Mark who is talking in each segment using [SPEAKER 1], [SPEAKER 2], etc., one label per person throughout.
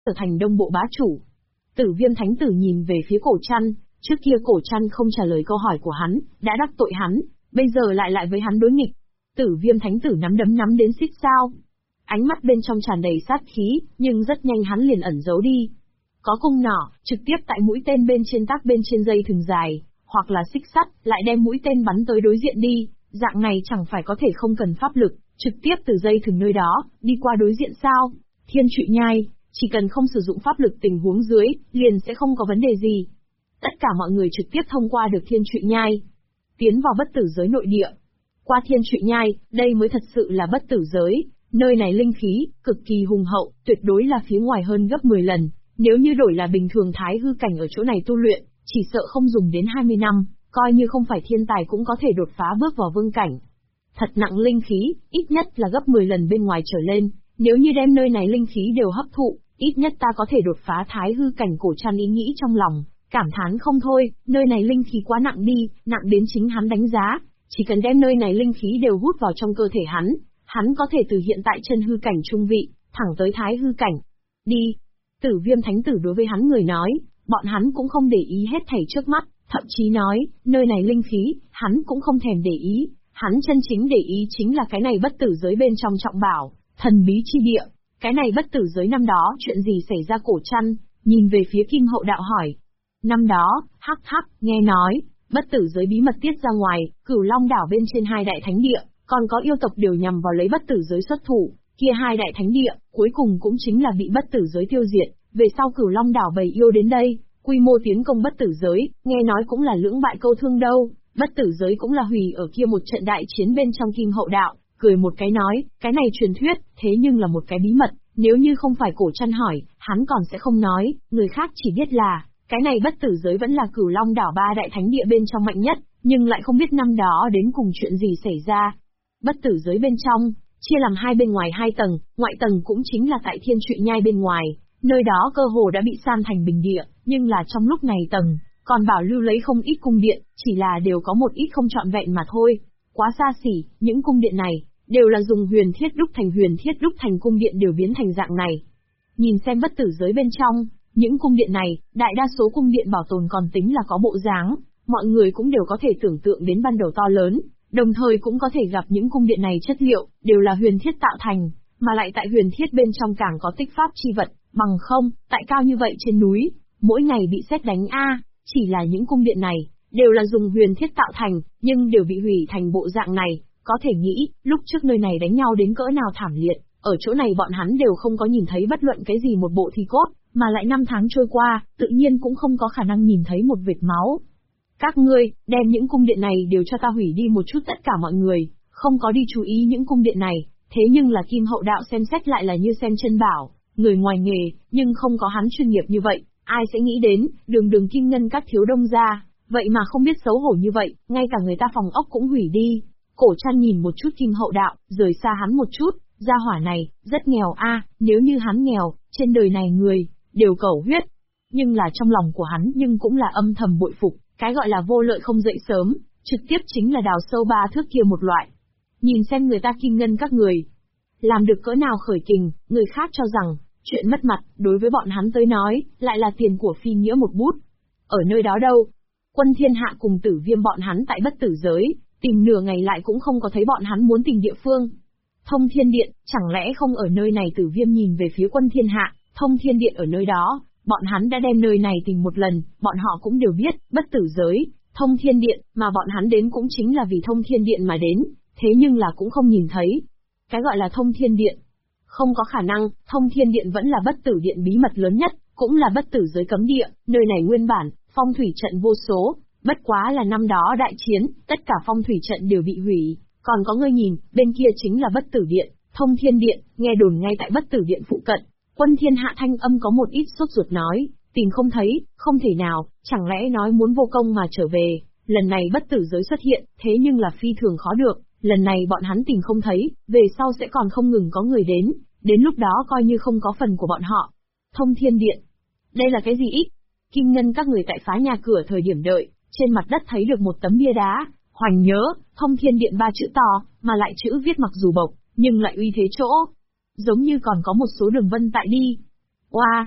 [SPEAKER 1] trở thành Đông Bộ bá chủ. Tử Viêm Thánh Tử nhìn về phía Cổ Trăn, trước kia Cổ Trăn không trả lời câu hỏi của hắn, đã đắc tội hắn, bây giờ lại với hắn đối nghịch. Tử Viêm Thánh Tử nắm đấm nắm đến xít sao. Ánh mắt bên trong tràn đầy sát khí, nhưng rất nhanh hắn liền ẩn giấu đi. Có cung nỏ, trực tiếp tại mũi tên bên trên tác bên trên dây thừng dài, hoặc là xích sắt, lại đem mũi tên bắn tới đối diện đi, dạng này chẳng phải có thể không cần pháp lực, trực tiếp từ dây thừng nơi đó, đi qua đối diện sao? Thiên Trụy Nhai, chỉ cần không sử dụng pháp lực tình huống dưới, liền sẽ không có vấn đề gì. Tất cả mọi người trực tiếp thông qua được Thiên Trụy Nhai, tiến vào bất tử giới nội địa. Qua Thiên Trụy Nhai, đây mới thật sự là bất tử giới, nơi này linh khí, cực kỳ hùng hậu, tuyệt đối là phía ngoài hơn gấp 10 lần. Nếu như đổi là bình thường thái hư cảnh ở chỗ này tu luyện, chỉ sợ không dùng đến 20 năm, coi như không phải thiên tài cũng có thể đột phá bước vào vương cảnh. Thật nặng linh khí, ít nhất là gấp 10 lần bên ngoài trở lên, nếu như đem nơi này linh khí đều hấp thụ, ít nhất ta có thể đột phá thái hư cảnh. Cổ Trăn ý nghĩ trong lòng, cảm thán không thôi, nơi này linh khí quá nặng đi, nặng đến chính hắn đánh giá, chỉ cần đem nơi này linh khí đều hút vào trong cơ thể hắn có thể từ hiện tại chân hư cảnh trung vị, thẳng tới thái hư cảnh. Đi! Tử Viêm Thánh Tử đối với hắn người nói, bọn hắn cũng không để ý hết thảy trước mắt, thậm chí nói, nơi này linh khí, hắn cũng không thèm để ý, hắn chân chính để ý chính là cái này bất tử giới bên trong trọng bảo, thần bí chi địa. Cái này bất tử giới năm đó, chuyện gì xảy ra? Cổ Trăn nhìn về phía Kim Hậu Đạo hỏi. Năm đó, hắc, nghe nói, bất tử giới bí mật tiết ra ngoài, Cửu Long đảo bên trên hai đại thánh địa, còn có yêu tộc đều nhằm vào lấy bất tử giới xuất thủ, kia hai đại thánh địa, cuối cùng cũng chính là bị bất tử giới tiêu diệt. Về sau Cửu Long đảo bầy yêu đến đây, quy mô tiến công bất tử giới, nghe nói cũng là lưỡng bại câu thương đâu, bất tử giới cũng là hủy ở kia một trận đại chiến bên trong. Kim Hậu Đạo cười một cái nói, cái này truyền thuyết, thế nhưng là một cái bí mật, nếu như không phải Cổ Trăn hỏi, hắn còn sẽ không nói, người khác chỉ biết là, cái này bất tử giới vẫn là Cửu Long đảo ba đại thánh địa bên trong mạnh nhất, nhưng lại không biết năm đó đến cùng chuyện gì xảy ra. Bất tử giới bên trong, chia làm hai bên ngoài hai tầng, ngoại tầng cũng chính là tại Thiên Trụy Nhai bên ngoài, nơi đó cơ hồ đã bị san thành bình địa, nhưng là trong lúc này tầng, còn bảo lưu lấy không ít cung điện, chỉ là đều có một ít không trọn vẹn mà thôi. Quá xa xỉ, những cung điện này, đều là dùng huyền thiết đúc thành cung điện đều biến thành dạng này. Nhìn xem bất tử giới bên trong, những cung điện này, đại đa số cung điện bảo tồn còn tính là có bộ dáng, mọi người cũng đều có thể tưởng tượng đến ban đầu to lớn, đồng thời cũng có thể gặp những cung điện này chất liệu, đều là huyền thiết tạo thành, mà lại tại huyền thiết bên trong càng có tích pháp chi vật, bằng không, tại cao như vậy trên núi, mỗi ngày bị sét đánh chỉ là những cung điện này, đều là dùng huyền thiết tạo thành, nhưng đều bị hủy thành bộ dạng này, có thể nghĩ, lúc trước nơi này đánh nhau đến cỡ nào thảm liệt, ở chỗ này bọn hắn đều không có nhìn thấy bất luận cái gì một bộ thi cốt, mà lại năm tháng trôi qua, tự nhiên cũng không có khả năng nhìn thấy một vệt máu. Các ngươi, đem những cung điện này đều cho ta hủy đi một chút. Tất cả mọi người, không có đi chú ý những cung điện này, thế nhưng là Kim Hậu Đạo xem xét lại là như xem chân bảo, người ngoài nghề, nhưng không có hắn chuyên nghiệp như vậy, ai sẽ nghĩ đến, đường kim ngân các thiếu đông gia, vậy mà không biết xấu hổ như vậy, ngay cả người ta phòng ốc cũng hủy đi. Cổ Trăn nhìn một chút Kim Hậu Đạo, rời xa hắn một chút, gia hỏa này, rất nghèo nếu như hắn nghèo, trên đời này người, đều cẩu huyết. Nhưng là trong lòng của hắn nhưng cũng là âm thầm bội phục, cái gọi là vô lợi không dậy sớm, trực tiếp chính là đào sâu 3 thước kia một loại. Nhìn xem người ta kim ngân các người, làm được cỡ nào khởi kình, người khác cho rằng, chuyện mất mặt, đối với bọn hắn tới nói, lại là tiền của phi nghĩa một bút. Ở nơi đó đâu? Quân Thiên Hạ cùng Tử Viêm bọn hắn tại bất tử giới, tìm nửa ngày lại cũng không có thấy bọn hắn muốn tìm địa phương. Thông Thiên Điện, chẳng lẽ không ở nơi này? Tử Viêm nhìn về phía Quân Thiên Hạ, Thông Thiên Điện ở nơi đó, bọn hắn đã đem nơi này tìm một lần, bọn họ cũng đều biết, bất tử giới, Thông Thiên Điện, mà bọn hắn đến cũng chính là vì Thông Thiên Điện mà đến, thế nhưng là cũng không nhìn thấy. Cái gọi là Thông Thiên Điện, không có khả năng, Thông Thiên Điện vẫn là bất tử điện bí mật lớn nhất, cũng là bất tử giới cấm địa, nơi này nguyên bản, phong thủy trận vô số, bất quá là năm đó đại chiến, tất cả phong thủy trận đều bị hủy, còn có người nhìn, bên kia chính là bất tử điện, Thông Thiên Điện, nghe đồn ngay tại bất tử điện phụ cận. Quân Thiên Hạ thanh âm có một ít sốt ruột nói, tìm không thấy, không thể nào, chẳng lẽ nói muốn vô công mà trở về, lần này bất tử giới xuất hiện, thế nhưng là phi thường khó được, lần này bọn hắn tìm không thấy, về sau sẽ còn không ngừng có người đến lúc đó coi như không có phần của bọn họ. Thông Thiên Điện, đây là cái gì ít? Kim Ngân các người tại phá nhà cửa thời điểm đợi, trên mặt đất thấy được một tấm bia đá, hoành nhớ, Thông Thiên Điện 3 chữ to, mà lại chữ viết mặc dù bộc, nhưng lại uy thế chỗ. Giống như còn có một số đường vân tại đi. Oa,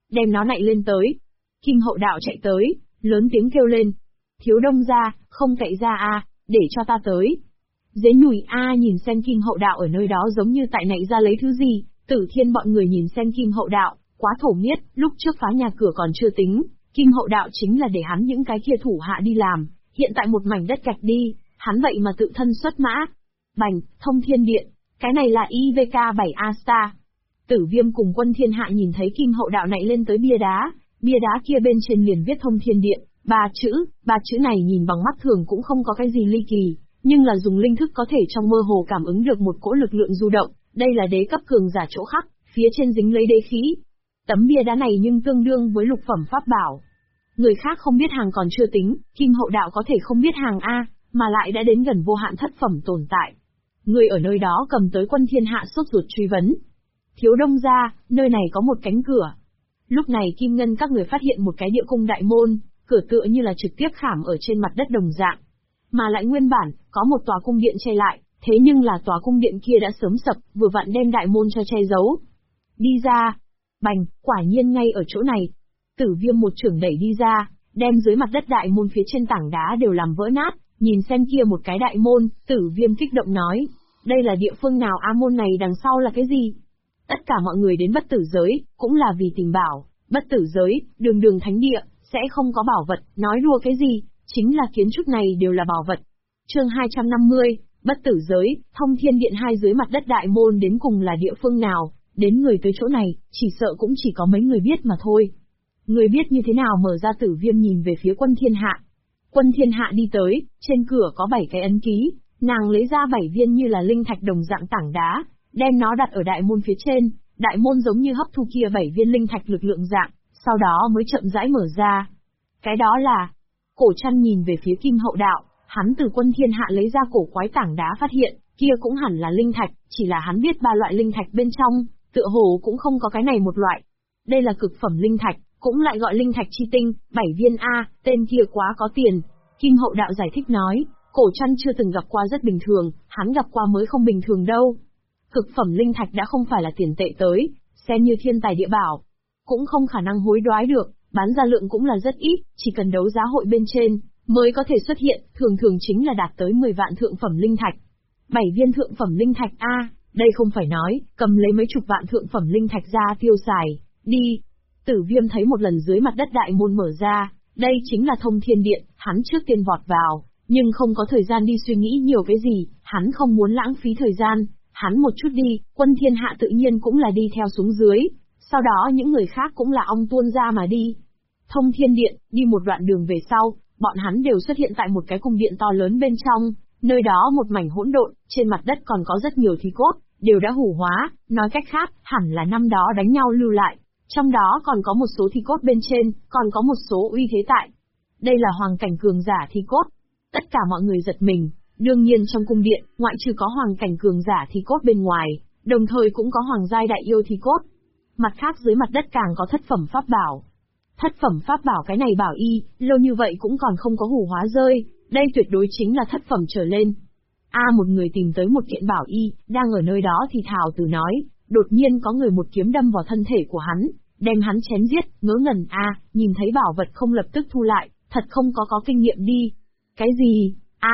[SPEAKER 1] đem nó nạy lên tới. Kim Hậu Đạo chạy tới, lớn tiếng kêu lên. Thiếu Đông gia, không cậy ra a, để cho ta tới. Dế nhùi a nhìn xem Kim Hậu Đạo ở nơi đó giống như tại nạy ra lấy thứ gì, Tử Thiên bọn người nhìn xem Kim Hậu Đạo, quá thổ miết, lúc trước phá nhà cửa còn chưa tính, Kim Hậu Đạo chính là để hắn những cái kia thủ hạ đi làm, hiện tại một mảnh đất gạch đi, hắn vậy mà tự thân xuất mã. Bành, Thông Thiên Điện, cái này là IVK-7A Star. Tử Viêm cùng Quân Thiên Hạ nhìn thấy Kim Hậu Đạo nạy lên tới bia đá kia bên trên liền viết Thông Thiên Điện, ba chữ này nhìn bằng mắt thường cũng không có cái gì ly kỳ, nhưng là dùng linh thức có thể trong mơ hồ cảm ứng được một cỗ lực lượng du động, đây là đế cấp cường giả chỗ khắc, phía trên dính lấy đế khí. Tấm bia đá này nhưng tương đương với lục phẩm pháp bảo. Người khác không biết hàng còn chưa tính, Kim Hậu Đạo có thể không biết hàng A, mà lại đã đến gần vô hạn thất phẩm tồn tại. Người ở nơi đó cầm tới Quân Thiên Hạ sốt ruột truy vấn. Thiếu Đông gia, nơi này có một cánh cửa. Lúc này Kim Ngân các người phát hiện một cái địa cung đại môn, cửa tựa như là trực tiếp khảm ở trên mặt đất đồng dạng. Mà lại nguyên bản, có một tòa cung điện che lại, thế nhưng là tòa cung điện kia đã sớm sập, vừa vặn đem đại môn cho che giấu. Đi ra. Bành, quả nhiên ngay ở chỗ này. Tử Viêm một chưởng đẩy đi ra, đem dưới mặt đất đại môn phía trên tảng đá đều làm vỡ nát, nhìn xem kia một cái đại môn, Tử Viêm kích động nói. Đây là địa phương nào a, môn này đằng sau là cái gì? Tất cả mọi người đến bất tử giới, cũng là vì tìm bảo, bất tử giới, đường thánh địa, sẽ không có bảo vật, nói đùa cái gì, chính là kiến trúc này đều là bảo vật. Chương 250, bất tử giới, Thông Thiên Điện hai dưới mặt đất đại môn đến cùng là địa phương nào, đến người tới chỗ này, chỉ sợ cũng chỉ có mấy người biết mà thôi. Người biết như thế nào mở ra. Tử Viêm nhìn về phía Quân Thiên Hạ. Quân Thiên Hạ đi tới, trên cửa có 7 cái ấn ký, nàng lấy ra 7 viên như là linh thạch đồng dạng tảng đá, đem nó đặt ở đại môn phía trên, đại môn giống như hấp thu kia 7 viên linh thạch lực lượng dạng, sau đó mới chậm rãi mở ra. Cái đó là... Cổ Trăn nhìn về phía Kim Hậu Đạo, hắn từ Quân Thiên Hạ lấy ra cổ quái tảng đá phát hiện, kia cũng hẳn là linh thạch, chỉ là hắn biết 3 loại linh thạch bên trong, tựa hồ cũng không có cái này một loại. Đây là cực phẩm linh thạch, cũng lại gọi linh thạch chi tinh, 7 viên A, tên kia quá có tiền. Kim Hậu Đạo giải thích nói, Cổ Trăn chưa từng gặp qua rất bình thường, hắn gặp qua mới không bình thường đâu. Cực phẩm linh thạch đã không phải là tiền tệ tới, xem như thiên tài địa bảo, cũng không khả năng hối đoái được, bán ra lượng cũng là rất ít, chỉ cần đấu giá hội bên trên mới có thể xuất hiện, thường chính là đạt tới 10 vạn thượng phẩm linh thạch. 7 viên thượng phẩm linh thạch a, đây không phải nói, cầm lấy mấy chục vạn thượng phẩm linh thạch ra tiêu xài, đi. Tử Viêm thấy một lần dưới mặt đất đại môn mở ra, đây chính là Thông Thiên Điện, hắn trước tiên vọt vào, nhưng không có thời gian đi suy nghĩ nhiều cái gì, hắn không muốn lãng phí thời gian, hắn một chút đi, Quân Thiên Hạ tự nhiên cũng là đi theo xuống dưới, sau đó những người khác cũng là ong tuôn ra mà đi. Thông Thiên Điện, đi một đoạn đường về sau, bọn hắn đều xuất hiện tại một cái cung điện to lớn bên trong, nơi đó một mảnh hỗn độn, trên mặt đất còn có rất nhiều thi cốt, đều đã hủ hóa, nói cách khác, hẳn là năm đó đánh nhau lưu lại, trong đó còn có một số thi cốt bên trên, còn có một số uy thế tại. Đây là hoàng cảnh cường giả thi cốt. Tất cả mọi người giật mình, đương nhiên trong cung điện, ngoại trừ có hoàng cảnh cường giả thi cốt bên ngoài, đồng thời cũng có hoàng giai đại yêu thi cốt. Mặt khác dưới mặt đất càng có thất phẩm pháp bảo. Thất phẩm pháp bảo cái này bảo y, lâu như vậy cũng còn không có hủ hóa rơi, đây tuyệt đối chính là thất phẩm trở lên. Một người tìm tới một kiện bảo y, đang ở nơi đó thì thào từ nói, đột nhiên có người một kiếm đâm vào thân thể của hắn, đem hắn chém giết, ngớ ngẩn nhìn thấy bảo vật không lập tức thu lại, thật không có kinh nghiệm đi. Cái gì?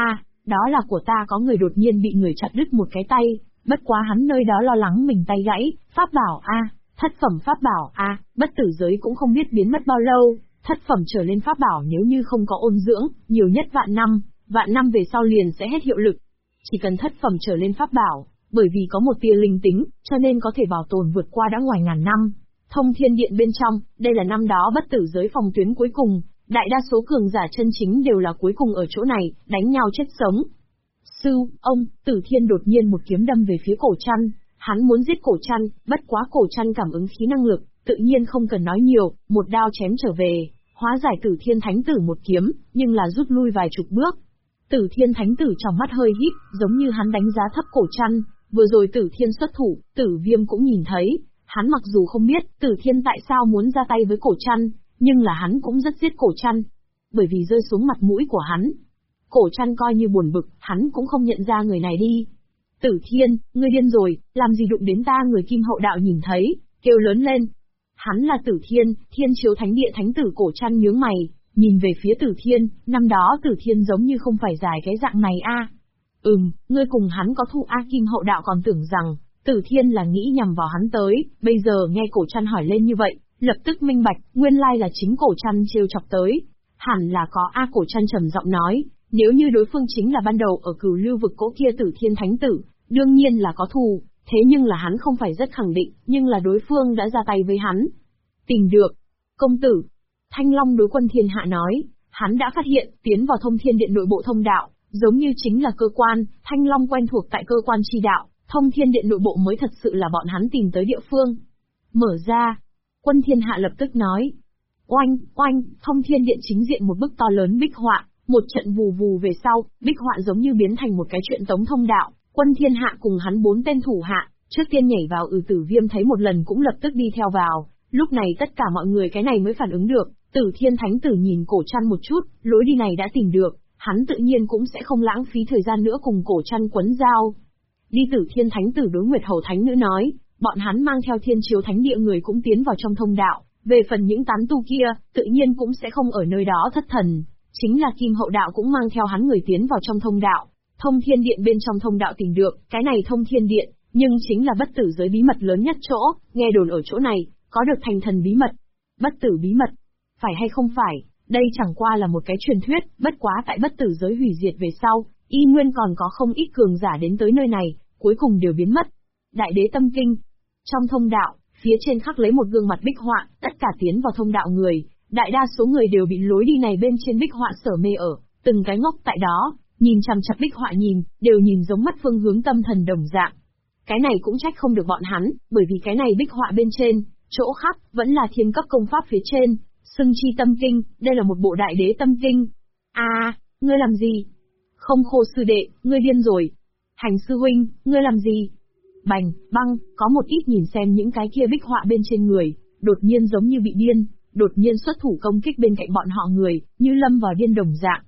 [SPEAKER 1] Đó là của ta, có người đột nhiên bị người chặt đứt một cái tay, bất quá hắn nơi đó lo lắng mình tay gãy, pháp bảo thất phẩm pháp bảo bất tử giới cũng không biết biến mất bao lâu, thất phẩm trở lên pháp bảo nếu như không có ôn dưỡng, nhiều nhất vạn năm về sau liền sẽ hết hiệu lực. Chỉ cần thất phẩm trở lên pháp bảo, bởi vì có một tia linh tính, cho nên có thể bảo tồn vượt qua đã ngoài ngàn năm. Thông Thiên Điện bên trong, đây là năm đó bất tử giới phòng tuyến cuối cùng, đại đa số cường giả chân chính đều là cuối cùng ở chỗ này, đánh nhau chết sống. Tử Thiên đột nhiên một kiếm đâm về phía Cổ Trăn, hắn muốn giết Cổ Trăn, bất quá Cổ Trăn cảm ứng khí năng lực, tự nhiên không cần nói nhiều, một đao chém trở về, hóa giải Tử Thiên Thánh Tử một kiếm, nhưng là rút lui vài chục bước. Tử Thiên Thánh Tử trong mắt hơi híp, giống như hắn đánh giá thấp Cổ Trăn, vừa rồi Tử Thiên xuất thủ, Tử Viêm cũng nhìn thấy, hắn mặc dù không biết Tử Thiên tại sao muốn ra tay với Cổ Trăn, nhưng là hắn cũng rất giết Cổ Trăn, bởi vì rơi xuống mặt mũi của hắn. Cổ Trăn coi như buồn bực, hắn cũng không nhận ra người này đi. Tử Thiên, ngươi điên rồi, làm gì đụng đến ta? Người Kim Hậu Đạo nhìn thấy, kêu lớn lên. Hắn là Tử Thiên, Thiên Chiếu Thánh Địa thánh tử. Cổ Trăn nhướng mày, nhìn về phía Tử Thiên, năm đó Tử Thiên giống như không phải dài cái dạng này a. Ngươi cùng hắn có thù a. Kim Hậu Đạo còn tưởng rằng Tử Thiên là nghĩ nhằm vào hắn tới, bây giờ nghe Cổ Trăn hỏi lên như vậy, lập tức minh bạch, nguyên lai là chính Cổ Trăn trêu chọc tới. Hẳn là có a. Cổ Trăn trầm giọng nói, nếu như đối phương chính là ban đầu ở Cửu Lưu vực cỗ kia Tử Thiên thánh tử, đương nhiên là có thù, thế nhưng là hắn không phải rất khẳng định, nhưng là đối phương đã ra tay với hắn. Tìm được. Công tử. Thanh Long đối Quân Thiên Hạ nói, hắn đã phát hiện, tiến vào Thông Thiên Điện nội bộ thông đạo, giống như chính là cơ quan, Thanh Long quen thuộc tại cơ quan chi đạo, Thông Thiên Điện nội bộ mới thật sự là bọn hắn tìm tới địa phương. Mở ra. Quân Thiên Hạ lập tức nói. Oanh, oanh, Thông Thiên Điện chính diện một bức to lớn bích họa, một trận vù vù về sau, bích họa giống như biến thành một cái chuyện tống thông đạo. Quân Thiên Hạ cùng hắn 4 tên thủ hạ, trước tiên nhảy vào. Tử Viêm thấy một lần cũng lập tức đi theo vào, lúc này tất cả mọi người cái này mới phản ứng được. Tử Thiên thánh tử nhìn Cổ Trăn một chút, lối đi này đã tìm được, hắn tự nhiên cũng sẽ không lãng phí thời gian nữa cùng Cổ Trăn quấn giao. Đi. Tử Thiên thánh tử đối Nguyệt Hầu thánh nữ nói, bọn hắn mang theo Thiên Chiếu Thánh Địa người cũng tiến vào trong thông đạo, về phần những tán tu kia, tự nhiên cũng sẽ không ở nơi đó thất thần. Chính là Kim Hậu Đạo cũng mang theo hắn người tiến vào trong thông đạo. Thông Thiên Điện bên trong thông đạo tìm được, cái này Thông Thiên Điện, nhưng chính là bất tử giới bí mật lớn nhất chỗ, nghe đồn ở chỗ này, có được thành thần bí mật. Bất tử bí mật. Phải hay không phải, đây chẳng qua là một cái truyền thuyết, bất quá tại bất tử giới hủy diệt về sau, y nguyên còn có không ít cường giả đến tới nơi này, cuối cùng đều biến mất. Đại Đế Tâm Kinh. Trong thông đạo, phía trên khắc lấy một gương mặt bích họa, tất cả tiến vào thông đạo người, đại đa số người đều bị lối đi này bên trên bích họa sở mê ở, từng cái ngốc tại đó, nhìn chằm chằm bích họa nhìn, đều nhìn giống mất phương hướng tâm thần đồng dạng. Cái này cũng trách không được bọn hắn, bởi vì cái này bích họa bên trên, chỗ khắc, vẫn là thiên cấp công pháp phía trên, xưng chi tâm kinh, đây là một bộ Đại Đế Tâm Kinh. Ngươi làm gì? Không Khô sư đệ, ngươi điên rồi. Hành sư huynh, ngươi làm gì? Bành, băng, có một ít nhìn xem những cái kia bích họa bên trên người, đột nhiên giống như bị điên, đột nhiên xuất thủ công kích bên cạnh bọn họ người, như lâm vào điên đồng dạng.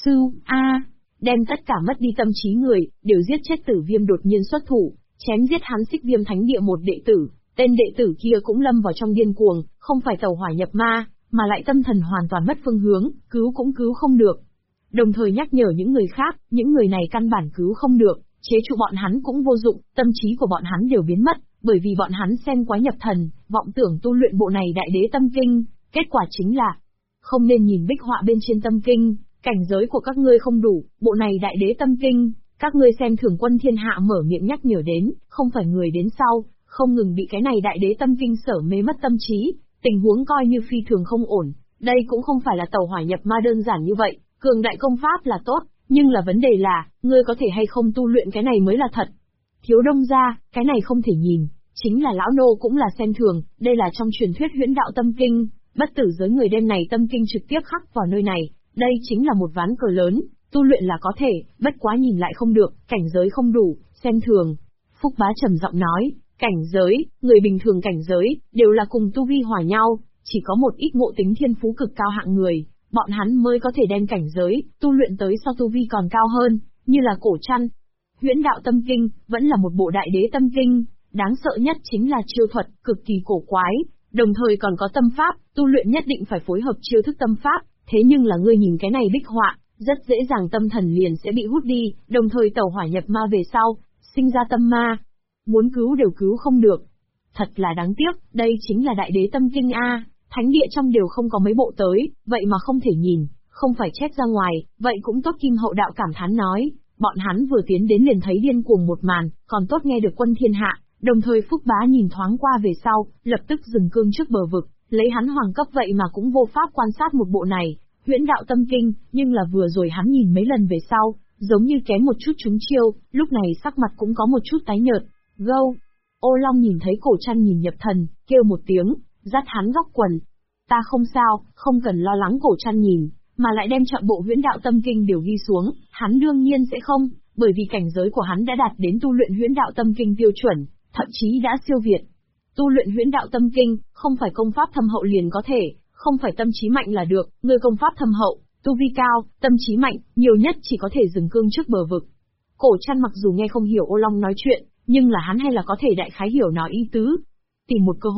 [SPEAKER 1] Đem tất cả mất đi tâm trí người, đều giết chết. Tử Viêm đột nhiên xuất thủ, chém giết hắn Xích Viêm Thánh Địa một đệ tử, tên đệ tử kia cũng lâm vào trong điên cuồng, không phải tẩu hỏa nhập ma, mà lại tâm thần hoàn toàn mất phương hướng, cứu cũng cứu không được. Đồng thời nhắc nhở những người khác, những người này căn bản cứu không được, chế trụ bọn hắn cũng vô dụng, tâm trí của bọn hắn đều biến mất, bởi vì bọn hắn xen quá nhập thần, vọng tưởng tu luyện bộ này Đại Đế Tâm Kinh, kết quả chính là không nên nhìn bích họa bên trên tâm kinh, cảnh giới của các ngươi không đủ, bộ này Đại Đế Tâm Kinh, các ngươi xem thường. Quân Thiên Hạ mở miệng nhắc nhở đến, không phải người đến sau, không ngừng bị cái này Đại Đế Tâm Kinh sở mê mất tâm trí, tình huống coi như phi thường không ổn, đây cũng không phải là tẩu hỏa nhập ma đơn giản như vậy, cường đại công pháp là tốt, nhưng là vấn đề là, ngươi có thể hay không tu luyện cái này mới là thật. Thiếu Đông gia, cái này không thể nhìn, chính là lão nô cũng là xem thường, đây là trong truyền thuyết Huyễn Đạo Tâm Kinh, bất tử giới người đem này tâm kinh trực tiếp khắc vào nơi này, đây chính là một ván cờ lớn, tu luyện là có thể, bất quá nhìn lại không được, cảnh giới không đủ, xem thường. Phúc Bá trầm giọng nói, cảnh giới, người bình thường cảnh giới, đều là cùng tu vi hòa nhau, chỉ có một ít ngộ tính thiên phú cực cao hạng người, bọn hắn mới có thể đem cảnh giới, tu luyện tới so tu vi còn cao hơn, như là Cổ Trăn. Huyễn Đạo Tâm Kinh, vẫn là một bộ Đại Đế Tâm Kinh, đáng sợ nhất chính là chiêu thuật, cực kỳ cổ quái, đồng thời còn có tâm pháp, tu luyện nhất định phải phối hợp chiêu thức tâm pháp, thế nhưng là ngươi nhìn cái này bích họa, rất dễ dàng tâm thần liền sẽ bị hút đi, đồng thời tẩu hỏa nhập ma về sau, sinh ra tâm ma. Muốn cứu đều cứu không được. Thật là đáng tiếc, đây chính là Đại Đế Tâm Kinh a, thánh địa trong đều không có mấy bộ tới, vậy mà không thể nhìn, không phải chép ra ngoài, vậy cũng tốt. Kim Hậu Đạo cảm thán nói, bọn hắn vừa tiến đến liền thấy điên cuồng một màn, còn tốt nghe được Quân Thiên Hạ, đồng thời Phúc Bá nhìn thoáng qua về sau, lập tức dừng cương trước bờ vực, lấy hắn hoàng cấp vậy mà cũng vô pháp quan sát một bộ này, Huyễn Đạo Tâm Kinh, nhưng là vừa rồi hắn nhìn mấy lần về sau, giống như kém một chút trúng chiêu, lúc này sắc mặt cũng có một chút tái nhợt. Gâu! Ô Long nhìn thấy Cổ Trăn nhìn nhập thần, kêu một tiếng, dắt hắn góc quần. Ta không sao, không cần lo lắng. Cổ Trăn nhìn, mà lại đem trọn bộ Huyễn Đạo Tâm Kinh đều ghi xuống, hắn đương nhiên sẽ không, bởi vì cảnh giới của hắn đã đạt đến tu luyện Huyễn Đạo Tâm Kinh tiêu chuẩn, thậm chí đã siêu việt. Tu luyện Huyễn Đạo Tâm Kinh, không phải công pháp thâm hậu liền có thể, không phải tâm trí mạnh là được, người công pháp thâm hậu, tu vi cao, tâm trí mạnh, nhiều nhất chỉ có thể dừng cương trước bờ vực. Cổ Trăn mặc dù nghe không hiểu Ô Long nói chuyện, nhưng là hắn hay là có thể đại khái hiểu nó ý tứ. Tìm một cơ hội,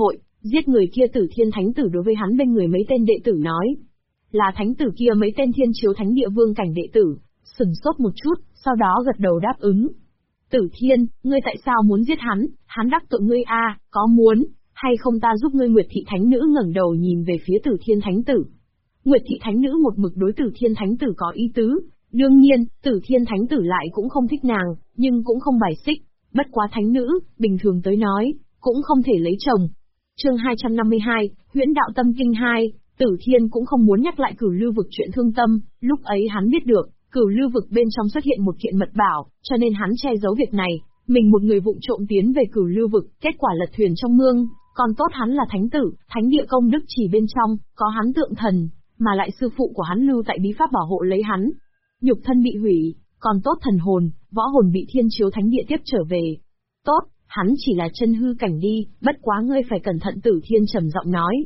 [SPEAKER 1] Giết người kia Tử Thiên Thánh Tử đối với hắn bên người mấy tên đệ tử nói. Là thánh tử kia mấy tên Thiên Chiếu Thánh Địa Vương cảnh đệ tử, sừng sốt một chút, sau đó gật đầu đáp ứng. Tử Thiên, ngươi tại sao muốn giết hắn đắc tội ngươi a, có muốn hay không ta giúp ngươi? Nguyệt Thị Thánh Nữ ngẩng đầu nhìn về phía Tử Thiên Thánh Tử. Nguyệt Thị Thánh Nữ một mực đối Tử Thiên Thánh Tử có ý tứ, đương nhiên, Tử Thiên Thánh Tử lại cũng không thích nàng, nhưng cũng không bài xích, bất quá thánh nữ, bình thường tới nói, cũng không thể lấy chồng. Chương 252, Huyễn Đạo Tâm Kinh 2, Tử Thiên cũng không muốn nhắc lại Cửu Lưu Vực chuyện thương tâm, lúc ấy hắn biết được, Cửu Lưu Vực bên trong xuất hiện một kiện mật bảo, cho nên hắn che giấu việc này, mình một người vụng trộm tiến về Cửu Lưu Vực, kết quả lật thuyền trong mương, còn tốt hắn là thánh tử, thánh địa công đức chỉ bên trong, có hắn tượng thần, mà lại sư phụ của hắn lưu tại bí pháp bảo hộ lấy hắn. Nhục thân bị hủy, còn tốt thần hồn, võ hồn bị Thiên Chiếu Thánh Địa tiếp trở về. Tốt, hắn chỉ là chân hư cảnh đi, bất quá ngươi phải cẩn thận. Tử Thiên trầm giọng nói.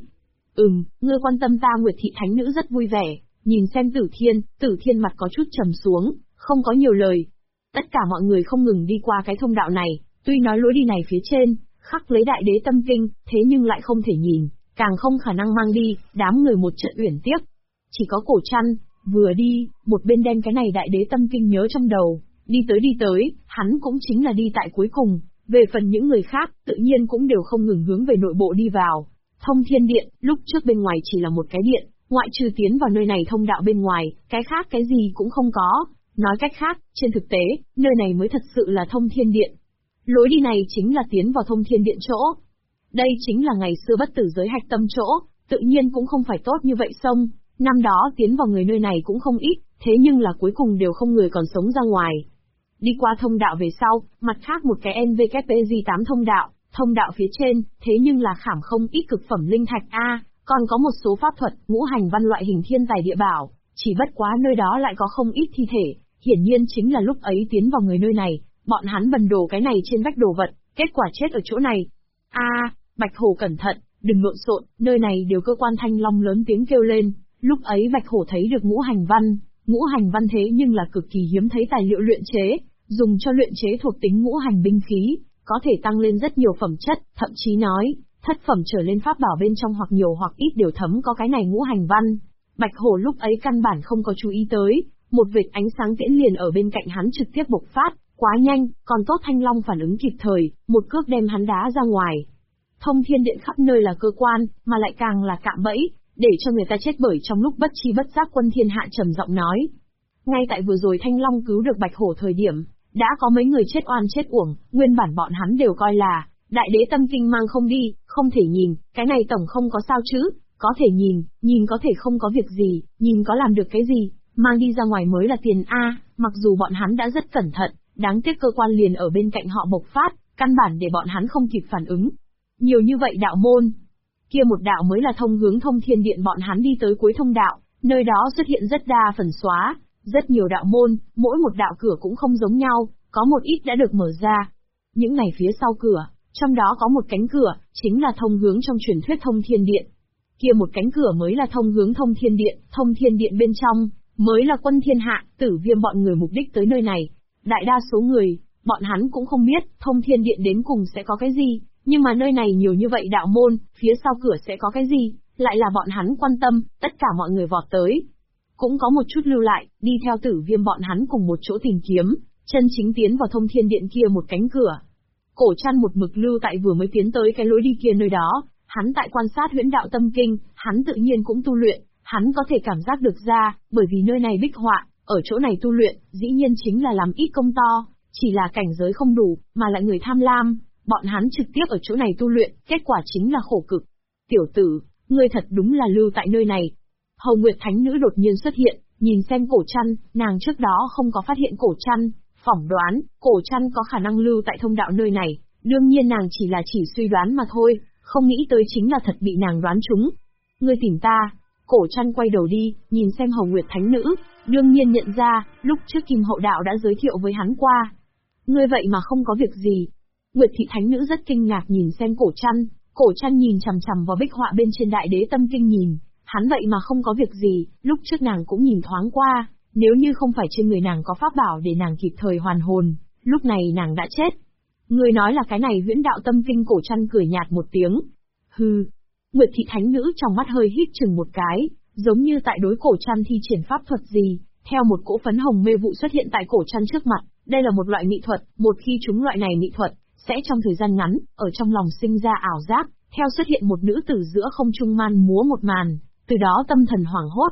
[SPEAKER 1] Ngươi quan tâm ta. Nguyệt Thị Thánh Nữ rất vui vẻ, nhìn xem Tử Thiên mặt có chút trầm xuống, không có nhiều lời. Tất cả mọi người không ngừng đi qua cái thông đạo này, tuy nói lối đi này phía trên, khắc lấy Đại Đế Tâm Kinh, thế nhưng lại không thể nhìn, càng không khả năng mang đi, đám người một trận uyển tiếc. Chỉ có Cổ Trăn, vừa đi, một bên đem cái này Đại Đế Tâm Kinh nhớ trong đầu, đi tới, hắn cũng chính là đi tại cuối cùng, về phần những người khác, tự nhiên cũng đều không ngừng hướng về nội bộ đi vào. Thông Thiên Điện, lúc trước bên ngoài chỉ là một cái điện, ngoại trừ tiến vào nơi này thông đạo bên ngoài, cái khác cái gì cũng không có. Nói cách khác, trên thực tế, nơi này mới thật sự là Thông Thiên Điện. Lối đi này chính là tiến vào Thông Thiên Điện chỗ. Đây chính là ngày xưa bất tử giới hạch tâm chỗ, tự nhiên cũng không phải tốt như vậy xông. Năm đó tiến vào người nơi này cũng không ít, thế nhưng là cuối cùng đều không người còn sống ra ngoài. Đi qua thông đạo về sau, mặt khác một cái NVKPG8 thông đạo phía trên, thế nhưng là khảm không ít cực phẩm linh thạch a, còn có một số pháp thuật, ngũ hành văn loại hình thiên tài địa bảo, chỉ bất quá nơi đó lại có không ít thi thể, hiển nhiên chính là lúc ấy tiến vào người nơi này, bọn hắn bần đồ cái này trên vách đồ vật, kết quả chết ở chỗ này. Bạch Hổ cẩn thận, đừng lộn xộn, nơi này đều cơ quan. Thanh Long lớn tiếng kêu lên, lúc ấy Bạch Hổ thấy được ngũ hành văn thế nhưng là cực kỳ hiếm thấy tài liệu luyện chế, dùng cho luyện chế thuộc tính ngũ hành binh khí, có thể tăng lên rất nhiều phẩm chất, thậm chí nói, thất phẩm trở lên pháp bảo bên trong hoặc nhiều hoặc ít đều thấm có cái này ngũ hành văn. Bạch Hổ lúc ấy căn bản không có chú ý tới, một vệt ánh sáng tiễn liền ở bên cạnh hắn trực tiếp bộc phát, quá nhanh, còn tốt Thanh Long phản ứng kịp thời, một cước đem hắn đá ra ngoài. Thông Thiên Điện khắp nơi là cơ quan, mà lại càng là cạm bẫy, để cho người ta chết bởi trong lúc bất chi bất giác. Quân Thiên Hạ trầm giọng nói. Ngay tại vừa rồi Thanh Long cứu được Bạch Hổ thời điểm, đã có mấy người chết oan chết uổng, nguyên bản bọn hắn đều coi là, Đại Đế Tâm Kinh mang không đi, không thể nhìn, cái này tổng không có sao chứ, có thể nhìn có thể không có việc gì, nhìn có làm được cái gì, mang đi ra ngoài mới là tiền a. Mặc dù bọn hắn đã rất cẩn thận, đáng tiếc cơ quan liền ở bên cạnh họ bộc phát, căn bản để bọn hắn không kịp phản ứng. Nhiều như vậy đạo môn, kia một đạo mới là thông hướng Thông Thiên Điện. Bọn hắn đi tới cuối thông đạo, nơi đó xuất hiện rất đa phần xóa, rất nhiều đạo môn, mỗi một đạo cửa cũng không giống nhau, có một ít đã được mở ra. Những này phía sau cửa, trong đó có một cánh cửa, chính là thông hướng trong truyền thuyết Thông Thiên Điện. Kia một cánh cửa mới là thông hướng Thông Thiên Điện bên trong, mới là Quân Thiên Hạ, Tử Viêm bọn người mục đích tới nơi này. Đại đa số người, bọn hắn cũng không biết, Thông Thiên Điện đến cùng sẽ có cái gì, nhưng mà nơi này nhiều như vậy đạo môn, phía sau cửa sẽ có cái gì, lại là bọn hắn quan tâm, tất cả mọi người vọt tới. Cũng có một chút lưu lại, đi theo Tử Viêm bọn hắn cùng một chỗ tìm kiếm, chân chính tiến vào Thông Thiên Điện kia một cánh cửa. Cổ Trăn một mực lưu tại vừa mới tiến tới cái lối đi kia nơi đó, hắn tại quan sát Huyễn Đạo Tâm Kinh, hắn tự nhiên cũng tu luyện, hắn có thể cảm giác được ra, bởi vì nơi này bích họa, ở chỗ này tu luyện, dĩ nhiên chính là làm ít công to, chỉ là cảnh giới không đủ, mà lại người tham lam, bọn hắn trực tiếp ở chỗ này tu luyện, kết quả chính là khổ cực. Tiểu tử, ngươi thật đúng là lưu tại nơi này. Hầu Nguyệt Thánh Nữ đột nhiên xuất hiện, nhìn xem Cổ Trăn, nàng trước đó không có phát hiện Cổ Trăn, phỏng đoán, Cổ Trăn có khả năng lưu tại thông đạo nơi này, đương nhiên nàng chỉ là suy đoán mà thôi, không nghĩ tới chính là thật bị nàng đoán trúng. Ngươi tìm ta. Cổ Trăn quay đầu đi, nhìn xem Hầu Nguyệt Thánh Nữ, đương nhiên nhận ra, lúc trước Kim Hậu Đạo đã giới thiệu với hắn qua. Ngươi vậy mà không có việc gì. Nguyệt Thị Thánh Nữ rất kinh ngạc nhìn xem Cổ Trăn nhìn chằm chằm vào bích họa bên trên Đại Đế Tâm Kinh nhìn, hắn vậy mà không có việc gì, lúc trước nàng cũng nhìn thoáng qua, nếu như không phải trên người nàng có pháp bảo để nàng kịp thời hoàn hồn, lúc này nàng đã chết. Ngươi nói là cái này Huyễn Đạo Tâm Kinh? Cổ Trăn cười nhạt một tiếng. Hừ. Nguyệt thị thánh nữ trong mắt hơi hít chừng một cái, giống như tại đối cổ trăn thi triển pháp thuật gì, theo một cỗ phấn hồng mê vụ xuất hiện tại cổ trăn trước mặt, đây là một loại mỹ thuật, một khi chúng loại này mỹ thuật, sẽ trong thời gian ngắn, ở trong lòng sinh ra ảo giác, theo xuất hiện một nữ tử giữa không trung man múa một màn, từ đó tâm thần hoảng hốt.